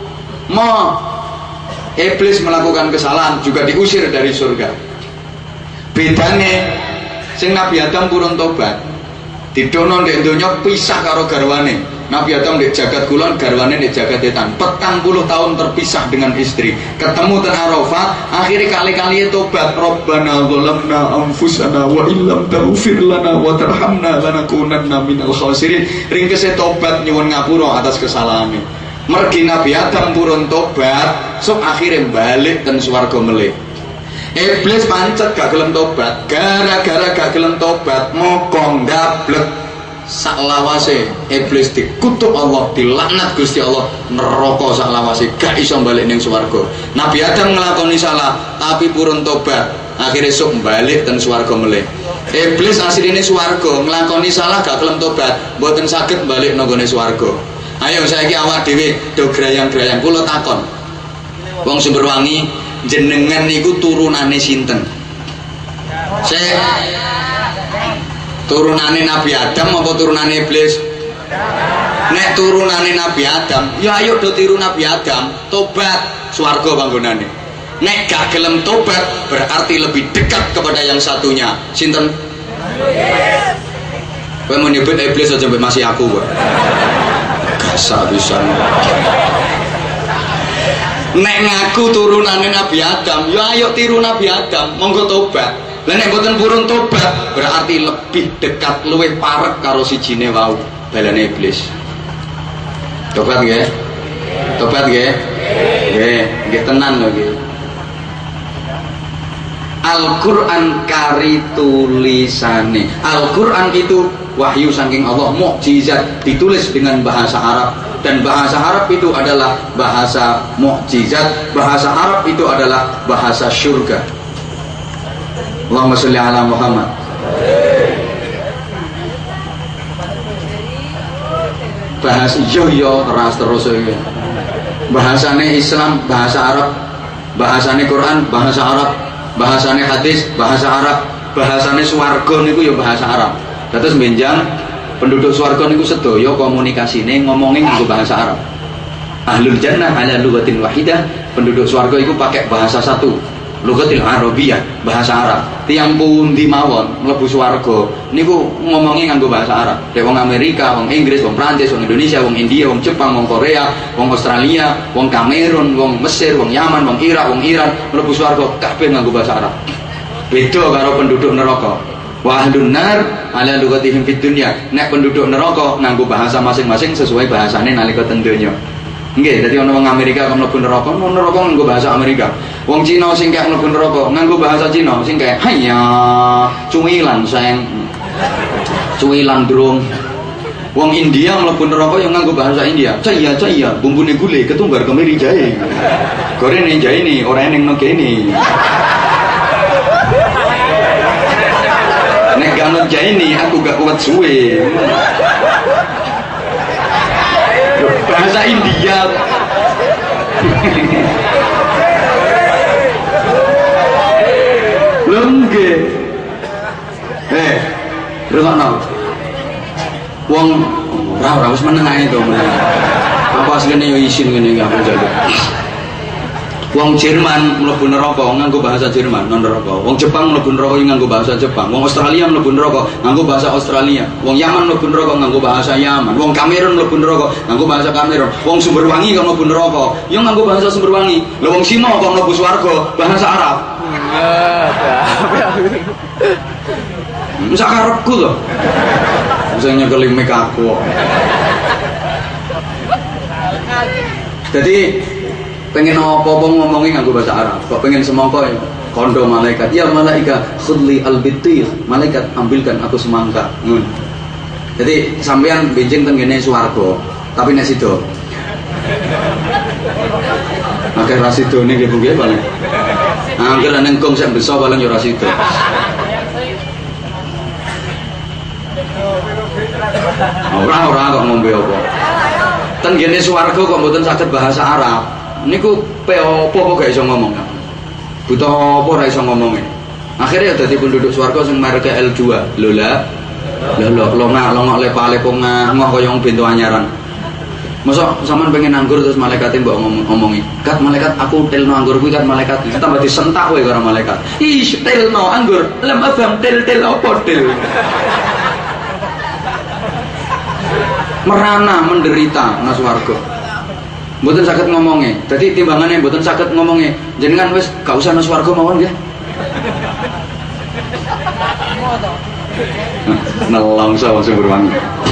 Iblis melakukan kesalahan juga diusir dari surga. Bedane sing Nabi Adam purun tobat. Didono ndek donya pisah karo garwane. Nabi Adam di jagat kulon, garwane di jagat etan. 40 tahun terpisah dengan istri. Ketemu ten Arafah, akhirnya kali-kali tobat. Rabbana zalamna anfusana wa illam taghfir lana wa tarhamna lanakunanna minal khasirin. Ringkese tobat nyuwun ngapura atas kesalahannya. Mergi Nabi Adam purun tobat, sok akhirnya balik ten swarga melih. Iblis pancet gak gelem tobat, gara-gara gak gelem tobat mokong dablek. Saklawase iblis dikutuk Allah, dilaknat Gusti Allah, neraka saklawase gak iso balik ning swarga. Nabi Adam nglakoni salah tapi purun tobat, akhirnya sok balik ten swarga melih. Iblis asline swarga nglakoni salah gak gelem tobat, mboten saged balik nang swarga. Ayo saiki awak dhewe do grayang-grayang kula takon. Wong Sumberwangi jenengan niku turunane sinten? Turunane Nabi Adam apa turunane iblis? Nek turunane Nabi Adam, ya ayo do tiru Nabi Adam, tobat swarga panggonane. Nek gak gelem tobat berarti lebih dekat kepada yang satunya. Sinten? Kowe mau nyebut iblis aja mbek masih aku kok. Gasak pisan. Nek ngaku turunane Nabi Adam, ya ayo tiru Nabi Adam, monggo tobat. Lah nek mboten purun tobat berarti lebih dekat luwih parek karo sijine wau, balane iblis. Tobat nggih? Tobat nggih? Nggih tenan lho nggih. Al-Quran kari tulisane. Al-Quran itu wahyu saking Allah, mukjizat, ditulis dengan bahasa Arab. Dan bahasa Arab itu adalah bahasa mukjizat. Bahasa Arab itu adalah bahasa syurga. Allahumma sholli ala Muhammad. Bahasa yo ras terus iki. Bahasane Islam bahasa Arab, bahasane Quran bahasa Arab, bahasane hadis bahasa Arab, bahasane swarga niku ya bahasa Arab. Terus benjang penduduk swarga niku sedaya komunikasine ngomongin nganggo bahasa Arab. Ahlul jannah ala lughatin wahidah, penduduk swarga iku pakai bahasa satu, lughatil arabiyah, bahasa Arab. Tiang pundi mawon mlebu swarga niku ngomongin nganggo bahasa Arab. Dek wong Amerika, wong Inggris, wong Prancis, wong Indonesia, wong India, wong Jepang, wong Korea, wong Australia, wong Kamerun, wong Mesir, wong Yaman, wong Irak, wong Iran mlebu swarga kabeh nganggo bahasa Arab. Beda karo penduduk neraka. Wa ahlun nar ala lughatihim fid dunya. Nek penduduk neraka nganggo bahasa masing-masing sesuai bahasane nalika teng donya. Nggih, dadi ana wong Amerika kok mlebu neraka, neraka nganggo bahasa Amerika. Wong Cina sing kek mlebu neraka nganggo bahasa Cina, sing kek hanya cuwilan sayang. Cuwilan drung. Wong India mlebu neraka yang nganggo bahasa India. Caya, bumbune gule ketunggar kemiri jahe. Gorene jahe ni ora eneng no kene. Nek gak ono jahe ni aku gak kuat suwe. Bahasa India. Lengge. Rungokno. Wong ora wis meneng ae to. Apa asline yo isin ngene iki aku njaluk. Wong Jerman mlebu neraka nganggo bahasa Jerman non neraka. Wong Jepang mlebu neraka nganggo bahasa Jepang. Wong Australia mlebu neraka nganggo bahasa Australia. Wong Yaman mlebu neraka nganggo bahasa Yaman. Wong Kamerun mlebu neraka nganggo bahasa Kamerun. Wong Sumberwangi kok mlebu neraka yo nganggo bahasa Sumberwangi. Lha wong Sino kok mlebu swarga bahasa Arab. Sak karepku lho. Sing nyekeli mik aku. Jadi pengen apa-apa ngomongin nganggo bahasa Arab. Kok pengen semangka ya kondo malaikat. Ya malaikat khudli al-bitir. Malaikat ambilkan aku semangka. Jadi sampean benjing teng ngene swarga, tapi nek sida. Akeh ra sidone nggih Bu nggih paling. Angger nang kong sak beso paling ya ra sida. Ora kok ngombe apa. Teng ngene swarga kok mboten saged bahasa Arab. Niku pe opo kok gak iso ngomong. Buta apa ora iso ngomongin. Akhirnya dadi penduduk swarga sing mereke L2. Lola. Longak lepa-lepo ngoh kaya wong bento anyaran. Mosok sampean pengen anggur terus malaikate mbok ngomongi. Kat malaikat aku telno anggur kuwi kat malaikat. Tambah disentak kowe karo malaikat. Ih, telno anggur. Lem abang tel apa tel. Merana menderita nang swarga. Mboten saged ngomongnya. Dadi timbangane mboten saged ngomongnya. Jenengan wis gak usah nang swarga mawon nggih. Nelongso Sumberwangi.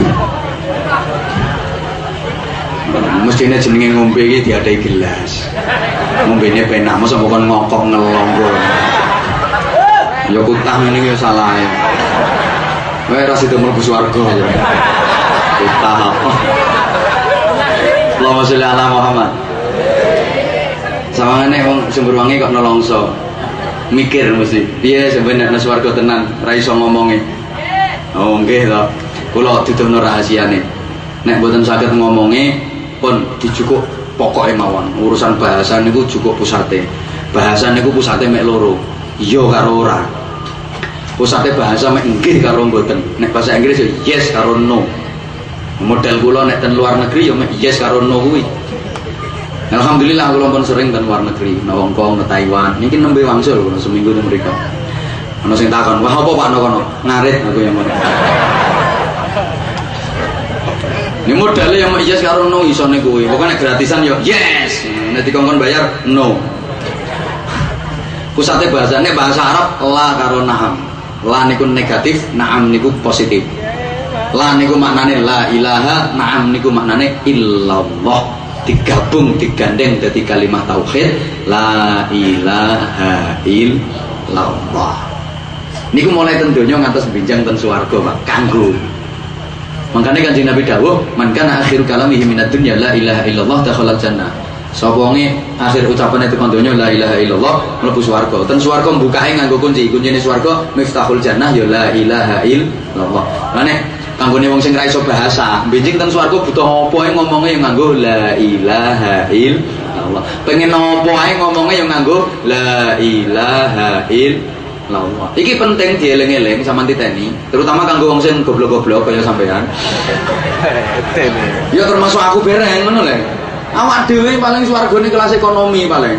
Mestine jenenge ngombe iki diadai gelas. Ngombene penak, mosok kok ngokok ngelong kok. Ya kutah ngene iki salah. Wae ra sida mlebu swarga ya. Kutah apa? Allahumma sholli ala Muhammad. Sawangane wong Sumberwangi kok nelongso. Mikir mesti. Piye sampeyan nek swarga tenan ra iso ngomongi. Oh nggih to. Kula dituduhno rahasiane. Nek mboten saged ngomongi pun dijukuk pokoke mawon. Urusan bahasa niku cukup pusate. Bahasa niku pusate mek loro. Iya karo ora. Pusate bahasa mek nggih karo mboten. Nek bahasa Inggris ya yes karo no. Model kula nek ten luar negeri ya mek yes karo no kuwi. Alhamdulillah kula pun sering ten luar negeri, nang Hong Kong, nang Taiwan. Niki nembe wangsul kula seminggu teng mriku. Ana sing takon, "Wah, apa Pak kono?" Ngarit aku yang ngono. Ini modalnya yang yes karo no isone kuwi. Pokoknya gratisan yo yes. Nek dikongkon bayar no. Pusate bahasane bahasa Arab la karo na'am. La niku negatif, na'am niku positif. La niku maknane la ilaha, na'am niku maknane illallah. Digabung digandeng dadi kalimat tauhid la ilaha illallah. Niku mulai ten donya ngantos benjang ten swarga, Pak. Kanggo makanya Kanjeng Nabi dawuh, "Man kana akhir kalamihi minad dunya la ilaha illallah dakhala jannah." Sapa wonge akhir ucapane tekan donya la ilaha illallah mlebu swarga. Ten swarga mbukae nganggo kunci. Kuncine swarga miftahul jannah ya la ilaha illallah. Mane kanggone wong sing ra iso bahasa, benjing ten swarga butuh apa ae ngomongnya yang nganggo la ilaha illallah. Pengen apa ae ngomongnya yang nganggo la ilaha illallah. Allah. Iki penting dieling-eling sama titeni, terutama kanggo wong sing goblok-goblok kaya sampean. Ya termasuk aku bereng ngono lho. Awak dhewe paling swargane kelas ekonomi paling.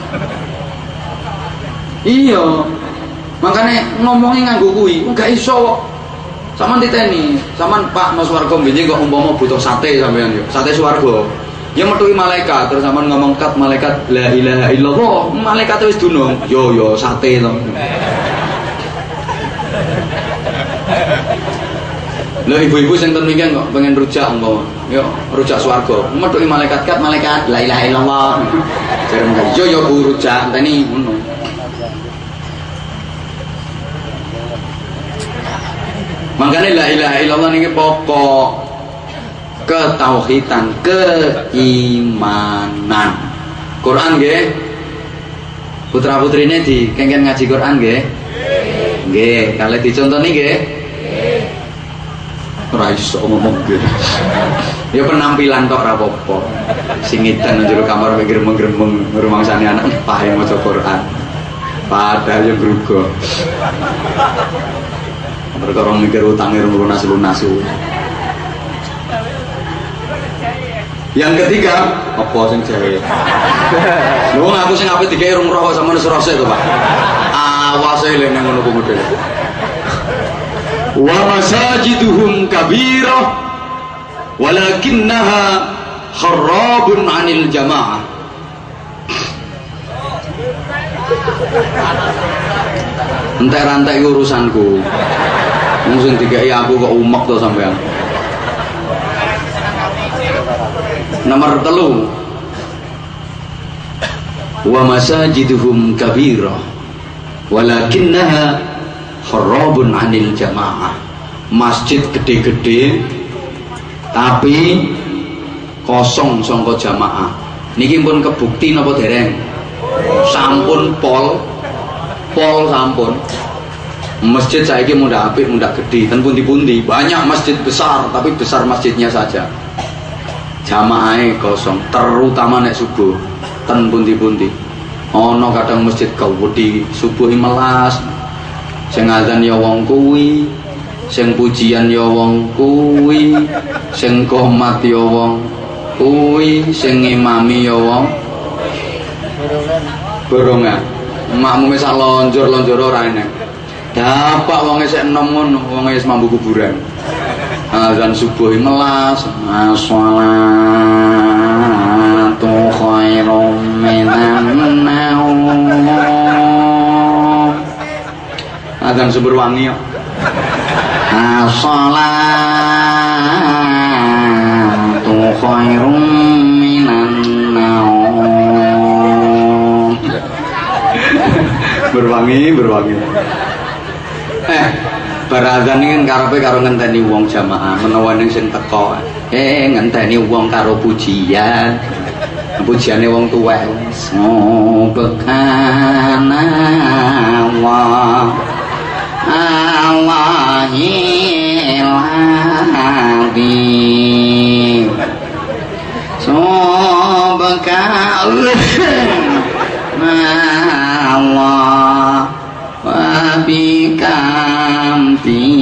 Iya. Makane ngomongnya nganggo kuwi, enggak iso kok. Sama titeni, sampean Pak Mas swarga benjing kok umpama butuh sate sampean yo. Sate swarga. Ya metuhi malaikat terus sampean ngomong kat malaikat la ilaha illallah, malaikat wis dunung. Yo sate to. Lho ibu-ibu sing ten mriki kok pengen rujak umpama. Yo rujak swarga. Metuhi malaikat kat malaikat la ilaha illallah. Jare yo Bu rujak teni ngono. Makanya la ilaha illallah niki pokok ketauhidan, keimanan. Quran nggih. Putra-putrine dikengken ngaji Quran nggih. Nggih, kalih dicontoni nggih. Ora iso ngomong nggih. Ya penampilan tok ora apa-apa. Sing edan njero kamar gremeng-gremeng rumangsane anak pahe maca Quran. Padahal yo grugo. Perkara mikir utange lunas-lunas. Yang ketiga, apa sing jahil? Lho aku sing apik dikei rung roh sama serose to, Pak. Awase lene ngono ku model. Wa masajiduhum kabirah walakinnaha kharabun 'anil jamaah. Entek-entek urusanku. Wong sing dikei aku kok umek to sampean. Nomor 3, wa masajiduhum kabirah walakinnaha kharabun 'anil jamaah. Masjid gede-gede tapi kosong sangka jamaah. Niki pun kebukti napa dereng? Sampun pol sampun. Masjid saiki mudah apik, mudah gede, ten pundi-pundi. Banyak masjid besar tapi besar masjidnya saja. Jamaahnya kosong, terutama nek subuh ten pundi-pundi. Ana kadang masjid gawedi subuh melas, sing azan ya wong kuwi, sing pujian ya wong kuwi, sing qomat ya wong kuwi, sing imami ya wong borongan. Makmume sak lonjor-lonjor ora enek. Dapak wong sik enom ngono, wong wis mambu kuburan. Azan subuh melas, as-shalatu khairum minan naum. Azan subuh wangi kok. As-shalatu khairum minan naum. Berwangi. Barazan ini kan karepe karo ngenteni wong jamaah menawa ning sing teko. Ngenteni wong karo pujian. Pujiane wong tuwek. Subhana Allahil azim. Subhana Allah wa bikamti.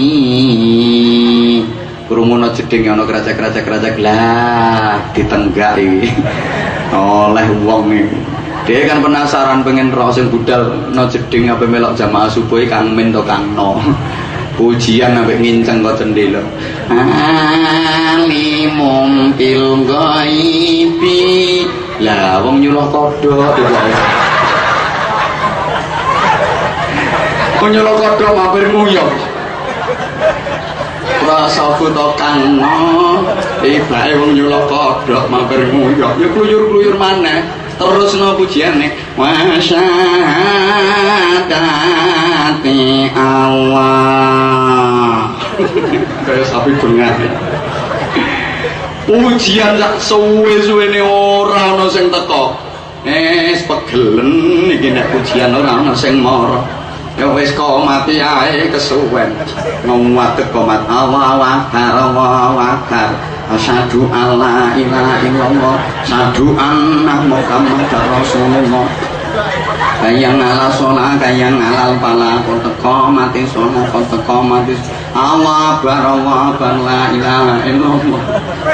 Krungono jeding ana kerajak-kerajak lah ditenggari. oleh wong niku. Dia kan penasaran pengen roh sing budal no jeding apa melok jamaah subuh Kang Min to Kang No. Pujian sampai nginceng kok jendela. Alimum fil ghaibi. Lah wong nyuluh kodhok kok. Wong nyuluh kodhok mampir nguyuh. Rasa foto Kang No. Ibake wong nyuluh kodhok mampir nguyuh. Ya kluyur-kluyur maneh. Terus no pujiane wa syahadati Allah. Kayak sapi bengah. Pujian sak suwe-suwene ora ana sing teko. Pegelen iki nek pujian ora ana sing mara. Ya wis komati ae kesuwen. Ngomong komat Allahu akbar Allahu akbar. Asyhadu alla ilaha illallah asyhadu anna muhammadar rasulullah. Kayang ala sholat kayang alal pala teko mati sholat teko mati Allah akbar la ilaha illallah.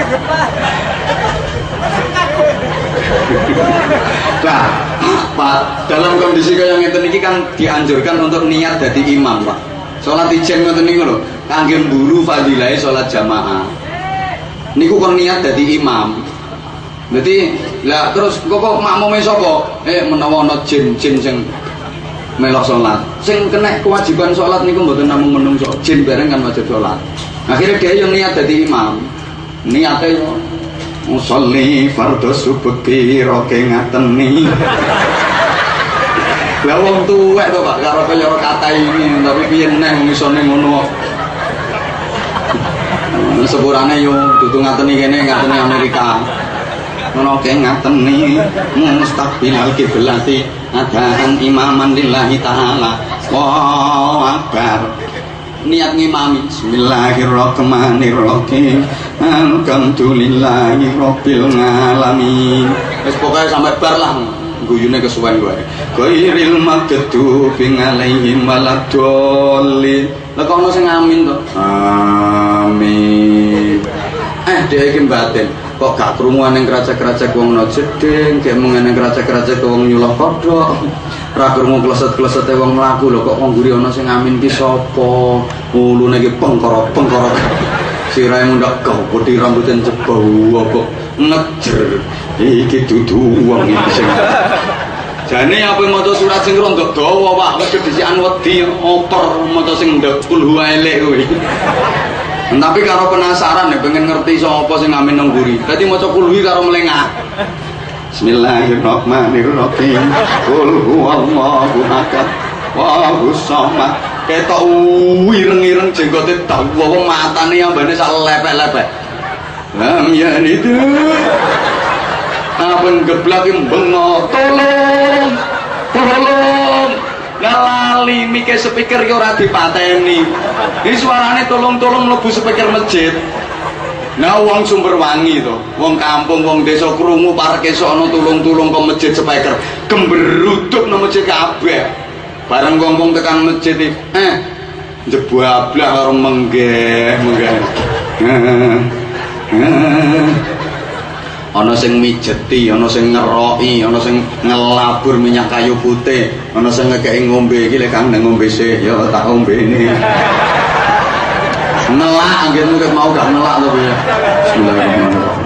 Nah, Pak, dalam kondisi kayak ngeten iki kan dianjurkan untuk niat dadi imam, Pak. Salat ijen ngoten niku lho, kangge mburu fadilahe salat jamaah. Niku kon niat dadi imam. Dadi lah terus kok makmume sapa? Menawa ana jin-jin sing melok salat. Sing kena kewajiban salat niku mboten namung menungso, jin bareng kan wajib salat. Akhirnya dia yang niat dadi imam. Niate yo musolli fardhu subuh piro ke ngateni. Lah wong tuwek to Pak karo kaya kata ini tapi piye neh isone ngono. Sepurane yo dudu ngateni kene ngateni Amerika. Ngono ke ngateni mustaqbilal kiblati adahan imaman lillahi taala. Allahu akbar. Niat ngimami bismillahirrahmanirrahim alhamdulillahi rabbil alamin. Wis pokoke sampe bar lah guyune kesuwen wae. Ghairil maghdubi alaihim waladdallin. Lah kok ono sing amin to? Amin. Dhek iki batin kok gak krungu ning keracak-keracak wong no jeding, gek mung ning keracak-keracak wong nyuluh kodhok. Ora krungu kleset-klesete wong mlaku lho kok wong guri ana sing amin ki sapa? Ulune iki pengkoro-pengkoro. Sirahe mundak kau putih rambutan jebau apa ngejer. Iki dudu wong iki sing. Jane apa maca surat sing rondok dawa Pak, wis disikan wedi oper maca sing ndek kulhu elek kuwi. Tapi karo penasaran ya pengen ngerti sapa sing amin nang guri. Dadi maca kulwi karo melengah. Bismillahirrahmanirrahim. Qul huwallahu ahad. Wahus samad. Ketok wireng-ireng jenggote dawa wong matane ambane sak lepek-lepek. Lam yanidu. Aben geblak mbengok tolong. Tolong. Lali mike speaker ki ora dipateni. Iki suarane tolong-tolong mlebu speaker masjid. Nah wong Sumberwangi to, wong kampung, wong desa krungu parke sok ana tulung-tulung ke masjid speaker. Gemberuduk nang masjid kabeh. Bareng wong-wong tekan masjid iki, njebablah karo menggeh. Ana sing mijeti, ana sing ngeroki, ana sing ngelabur minyak kayu putih, ana sing ngekeki ngombe iki lek Kang ngombe sih ya tak ombene. Nelak anggere mungkin mau gak nelak to ya. Bismillahirrahmanirrahim.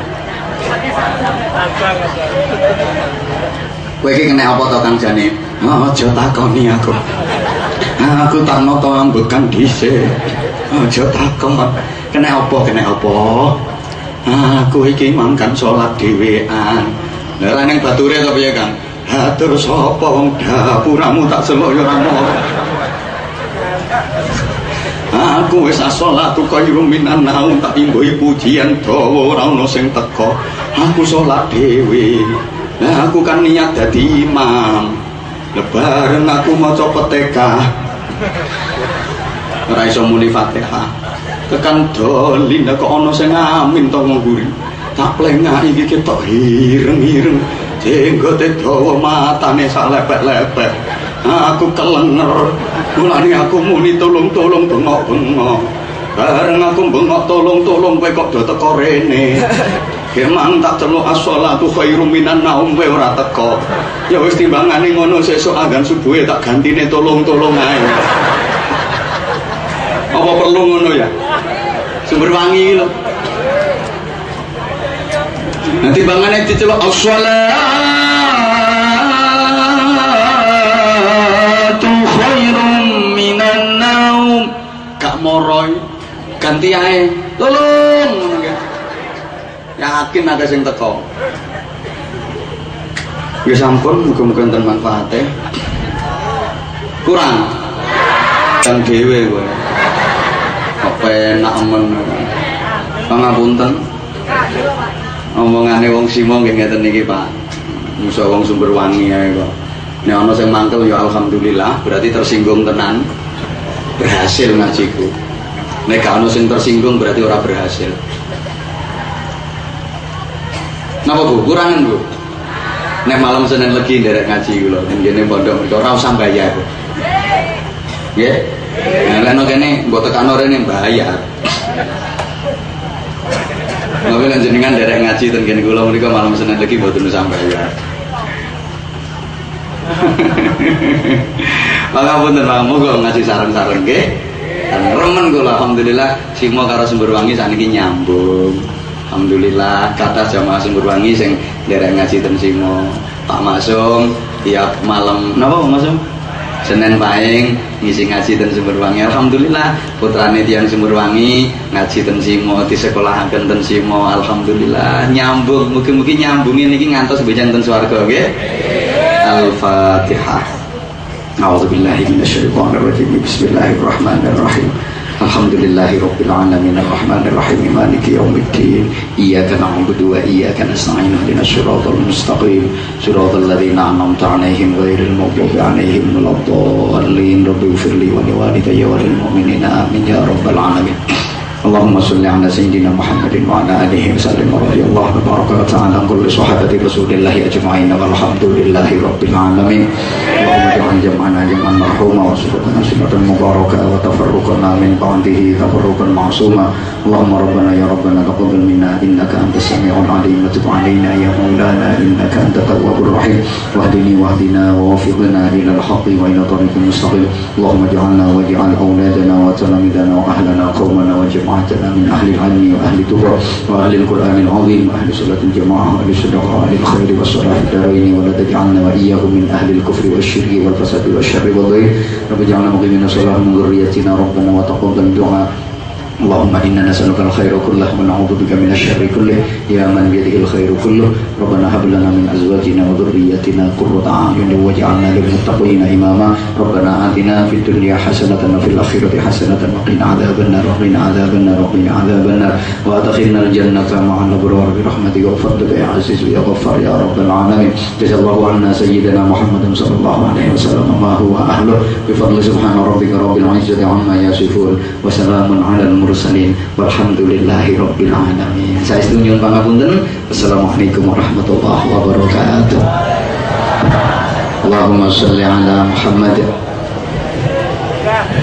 Kowe iki kena apa to Kang jane? Aja takoni aku. Aku tak noto ambekan dhisik. Aja takon. Kena apa? Kena apa? Aku iki mangkan salat dhewean. Lah ning bature to piye Kang? Hatur sapa wong dapuramu tak seloyo ora ono. Aku wis salat kaya minan naum tak imbuhi pujian dawa ora ono sing teko. Aku salat dhewe. Lah aku kan niat dadi imam. Lebaran aku maca Fatihah. Ora iso muni Fatihah. Tekan dolin kok ana sing amin to ngguri. Tak plengah iki ketok hireng-hireng. Jenggote dawa matane sak lepek-lepek. Aku kelenger. Mulane aku muni tolong-tolong bengok-bengok. bareng aku bengok tolong-tolong kowe kok do teko rene. Kemang tak celuk as-shalatu khairum minan naum kowe ora teko. Ya wis timbangane ngono sesuk azan subuhe tak gantine tolong-tolong ae. Apa perlu ngono ya? Sumber wangi lho. Nanti bangane diceluk as-shalatu khairum minan naum. Gak moroy ganti ae tolong ngono ya. Yakin ada sing teko. Ya sampun muga-muga enten manfaate. Kurang dan dhewe kowe. Kok penak men. Pangapunten. Omongane wong simo nggih ngeten iki, Pak. Musa wong sumber wangi ae kok. Nek ana sing mangkel ya alhamdulillah, berarti tersinggung tenan. Berhasil ngajiku. Nek gak ana sing tersinggung berarti ora berhasil. Napa Bu? Kurangan Bu? Nek malam Senin Legi nderek ngaji kula ning kene pondok mereka ora usah bayar. Nggih? Nek ana kene mbok tekano rene bayar. Ngono kan jenengan nderek ngaji ten kene kula mereka malam Senin Legi mboten usah bayar. Pangapunten Pak, muga ngaji sareng-sareng nggih. Remen kula alhamdulillah simo karo Sumberwangi saniki nyambung. Alhamdulillah kata jamaah Sumberwangi sing nderek ngaji ten simo. Pak Masum tiap malam napa Pak Masum? Senin Pahing ngisi ngaji ten Sumberwangi. Alhamdulillah putrane tiyang Sumberwangi ngaji ten simo disekolahaken ten simo. Alhamdulillah nyambung, mugi-mugi nyambunge niki ngantos mboten ten swarga nggih. Al-Fatihah. A'udzubillahi minasyaitonir rajim. Bismillahirrahmanirrahim. Alhamdulillahi rabbil alamin arrahmanir rahim maliki yaumiddin. Iyyaka na'budu wa iyyaka nasta'in ihdinas siratal mustaqim siratal ladzina an'amta 'alaihim ghairil maghdubi 'alaihim waladdallin. Rabbighfirli wa liwalidayya wa lil mu'minina amin ya rabbal alamin. Allahumma sholli ala sayyidina Muhammadin wa ala alihi wa sallim radhiyallahu tabaraka wa ta'ala an kulli sahabati Rasulillah ajma'in walhamdulillahi rabbil alamin. Allahumma ja'al jam'ana jam'an marhuma wa sunnatan sunnatan mubarakah wa tafarruqana min ba'dihi tafarruqan ma'suma. Allahumma rabbana ya rabbana taqabbal minna innaka antas sami'ul 'alim wa tub 'alaina ya maulana innaka antat tawwabur rahim. Wahdini wahdina wa waffiqna ila al-haqqi wa ila tariqil mustaqim. Allahumma ij'alna waj'al awladana wa talamidana wa ahlana qawmana wa جماعتنا من أهل العلم وأهل التقوى وأهل القرآن العظيم وأهل صلاة الجماعة وأهل الصدقة وأهل الخير والصلاح في الدارين ولا تجعلنا وإياهم من أهل الكفر والشرك والفساد والشر والضيق. رب اجعلنا مقيمين الصلاة من ذريتنا ربنا وتقبل دعاء. اللهم إنا نسألك الخير كله ونعوذ بك من الشر كله يا من بيده الخير كله. ربنا هب لنا من أزواجنا وذرياتنا قرة أعين واجعلنا للمتقين إماما. ربنا آتنا في الدنيا حسنة وفي الآخرة حسنة وقنا عذاب النار وقنا عذاب النار وقنا عذاب النار وأدخلنا الجنة مع الأبرار برحمتك وفضلك يا عزيز يا غفار يا رب العالمين. جزا الله عنا سيدنا محمد صلى الله عليه وسلم ما هو أهله بفضل سبحان ربك رب العزة عما يصفون وسلام على المرسلين walhamdulillahi rabbil alamin. Saya nyuwun pangapunten. Wassalamualaikum warahmatullahi wabarakatuh. Allahumma sholli ala Muhammad.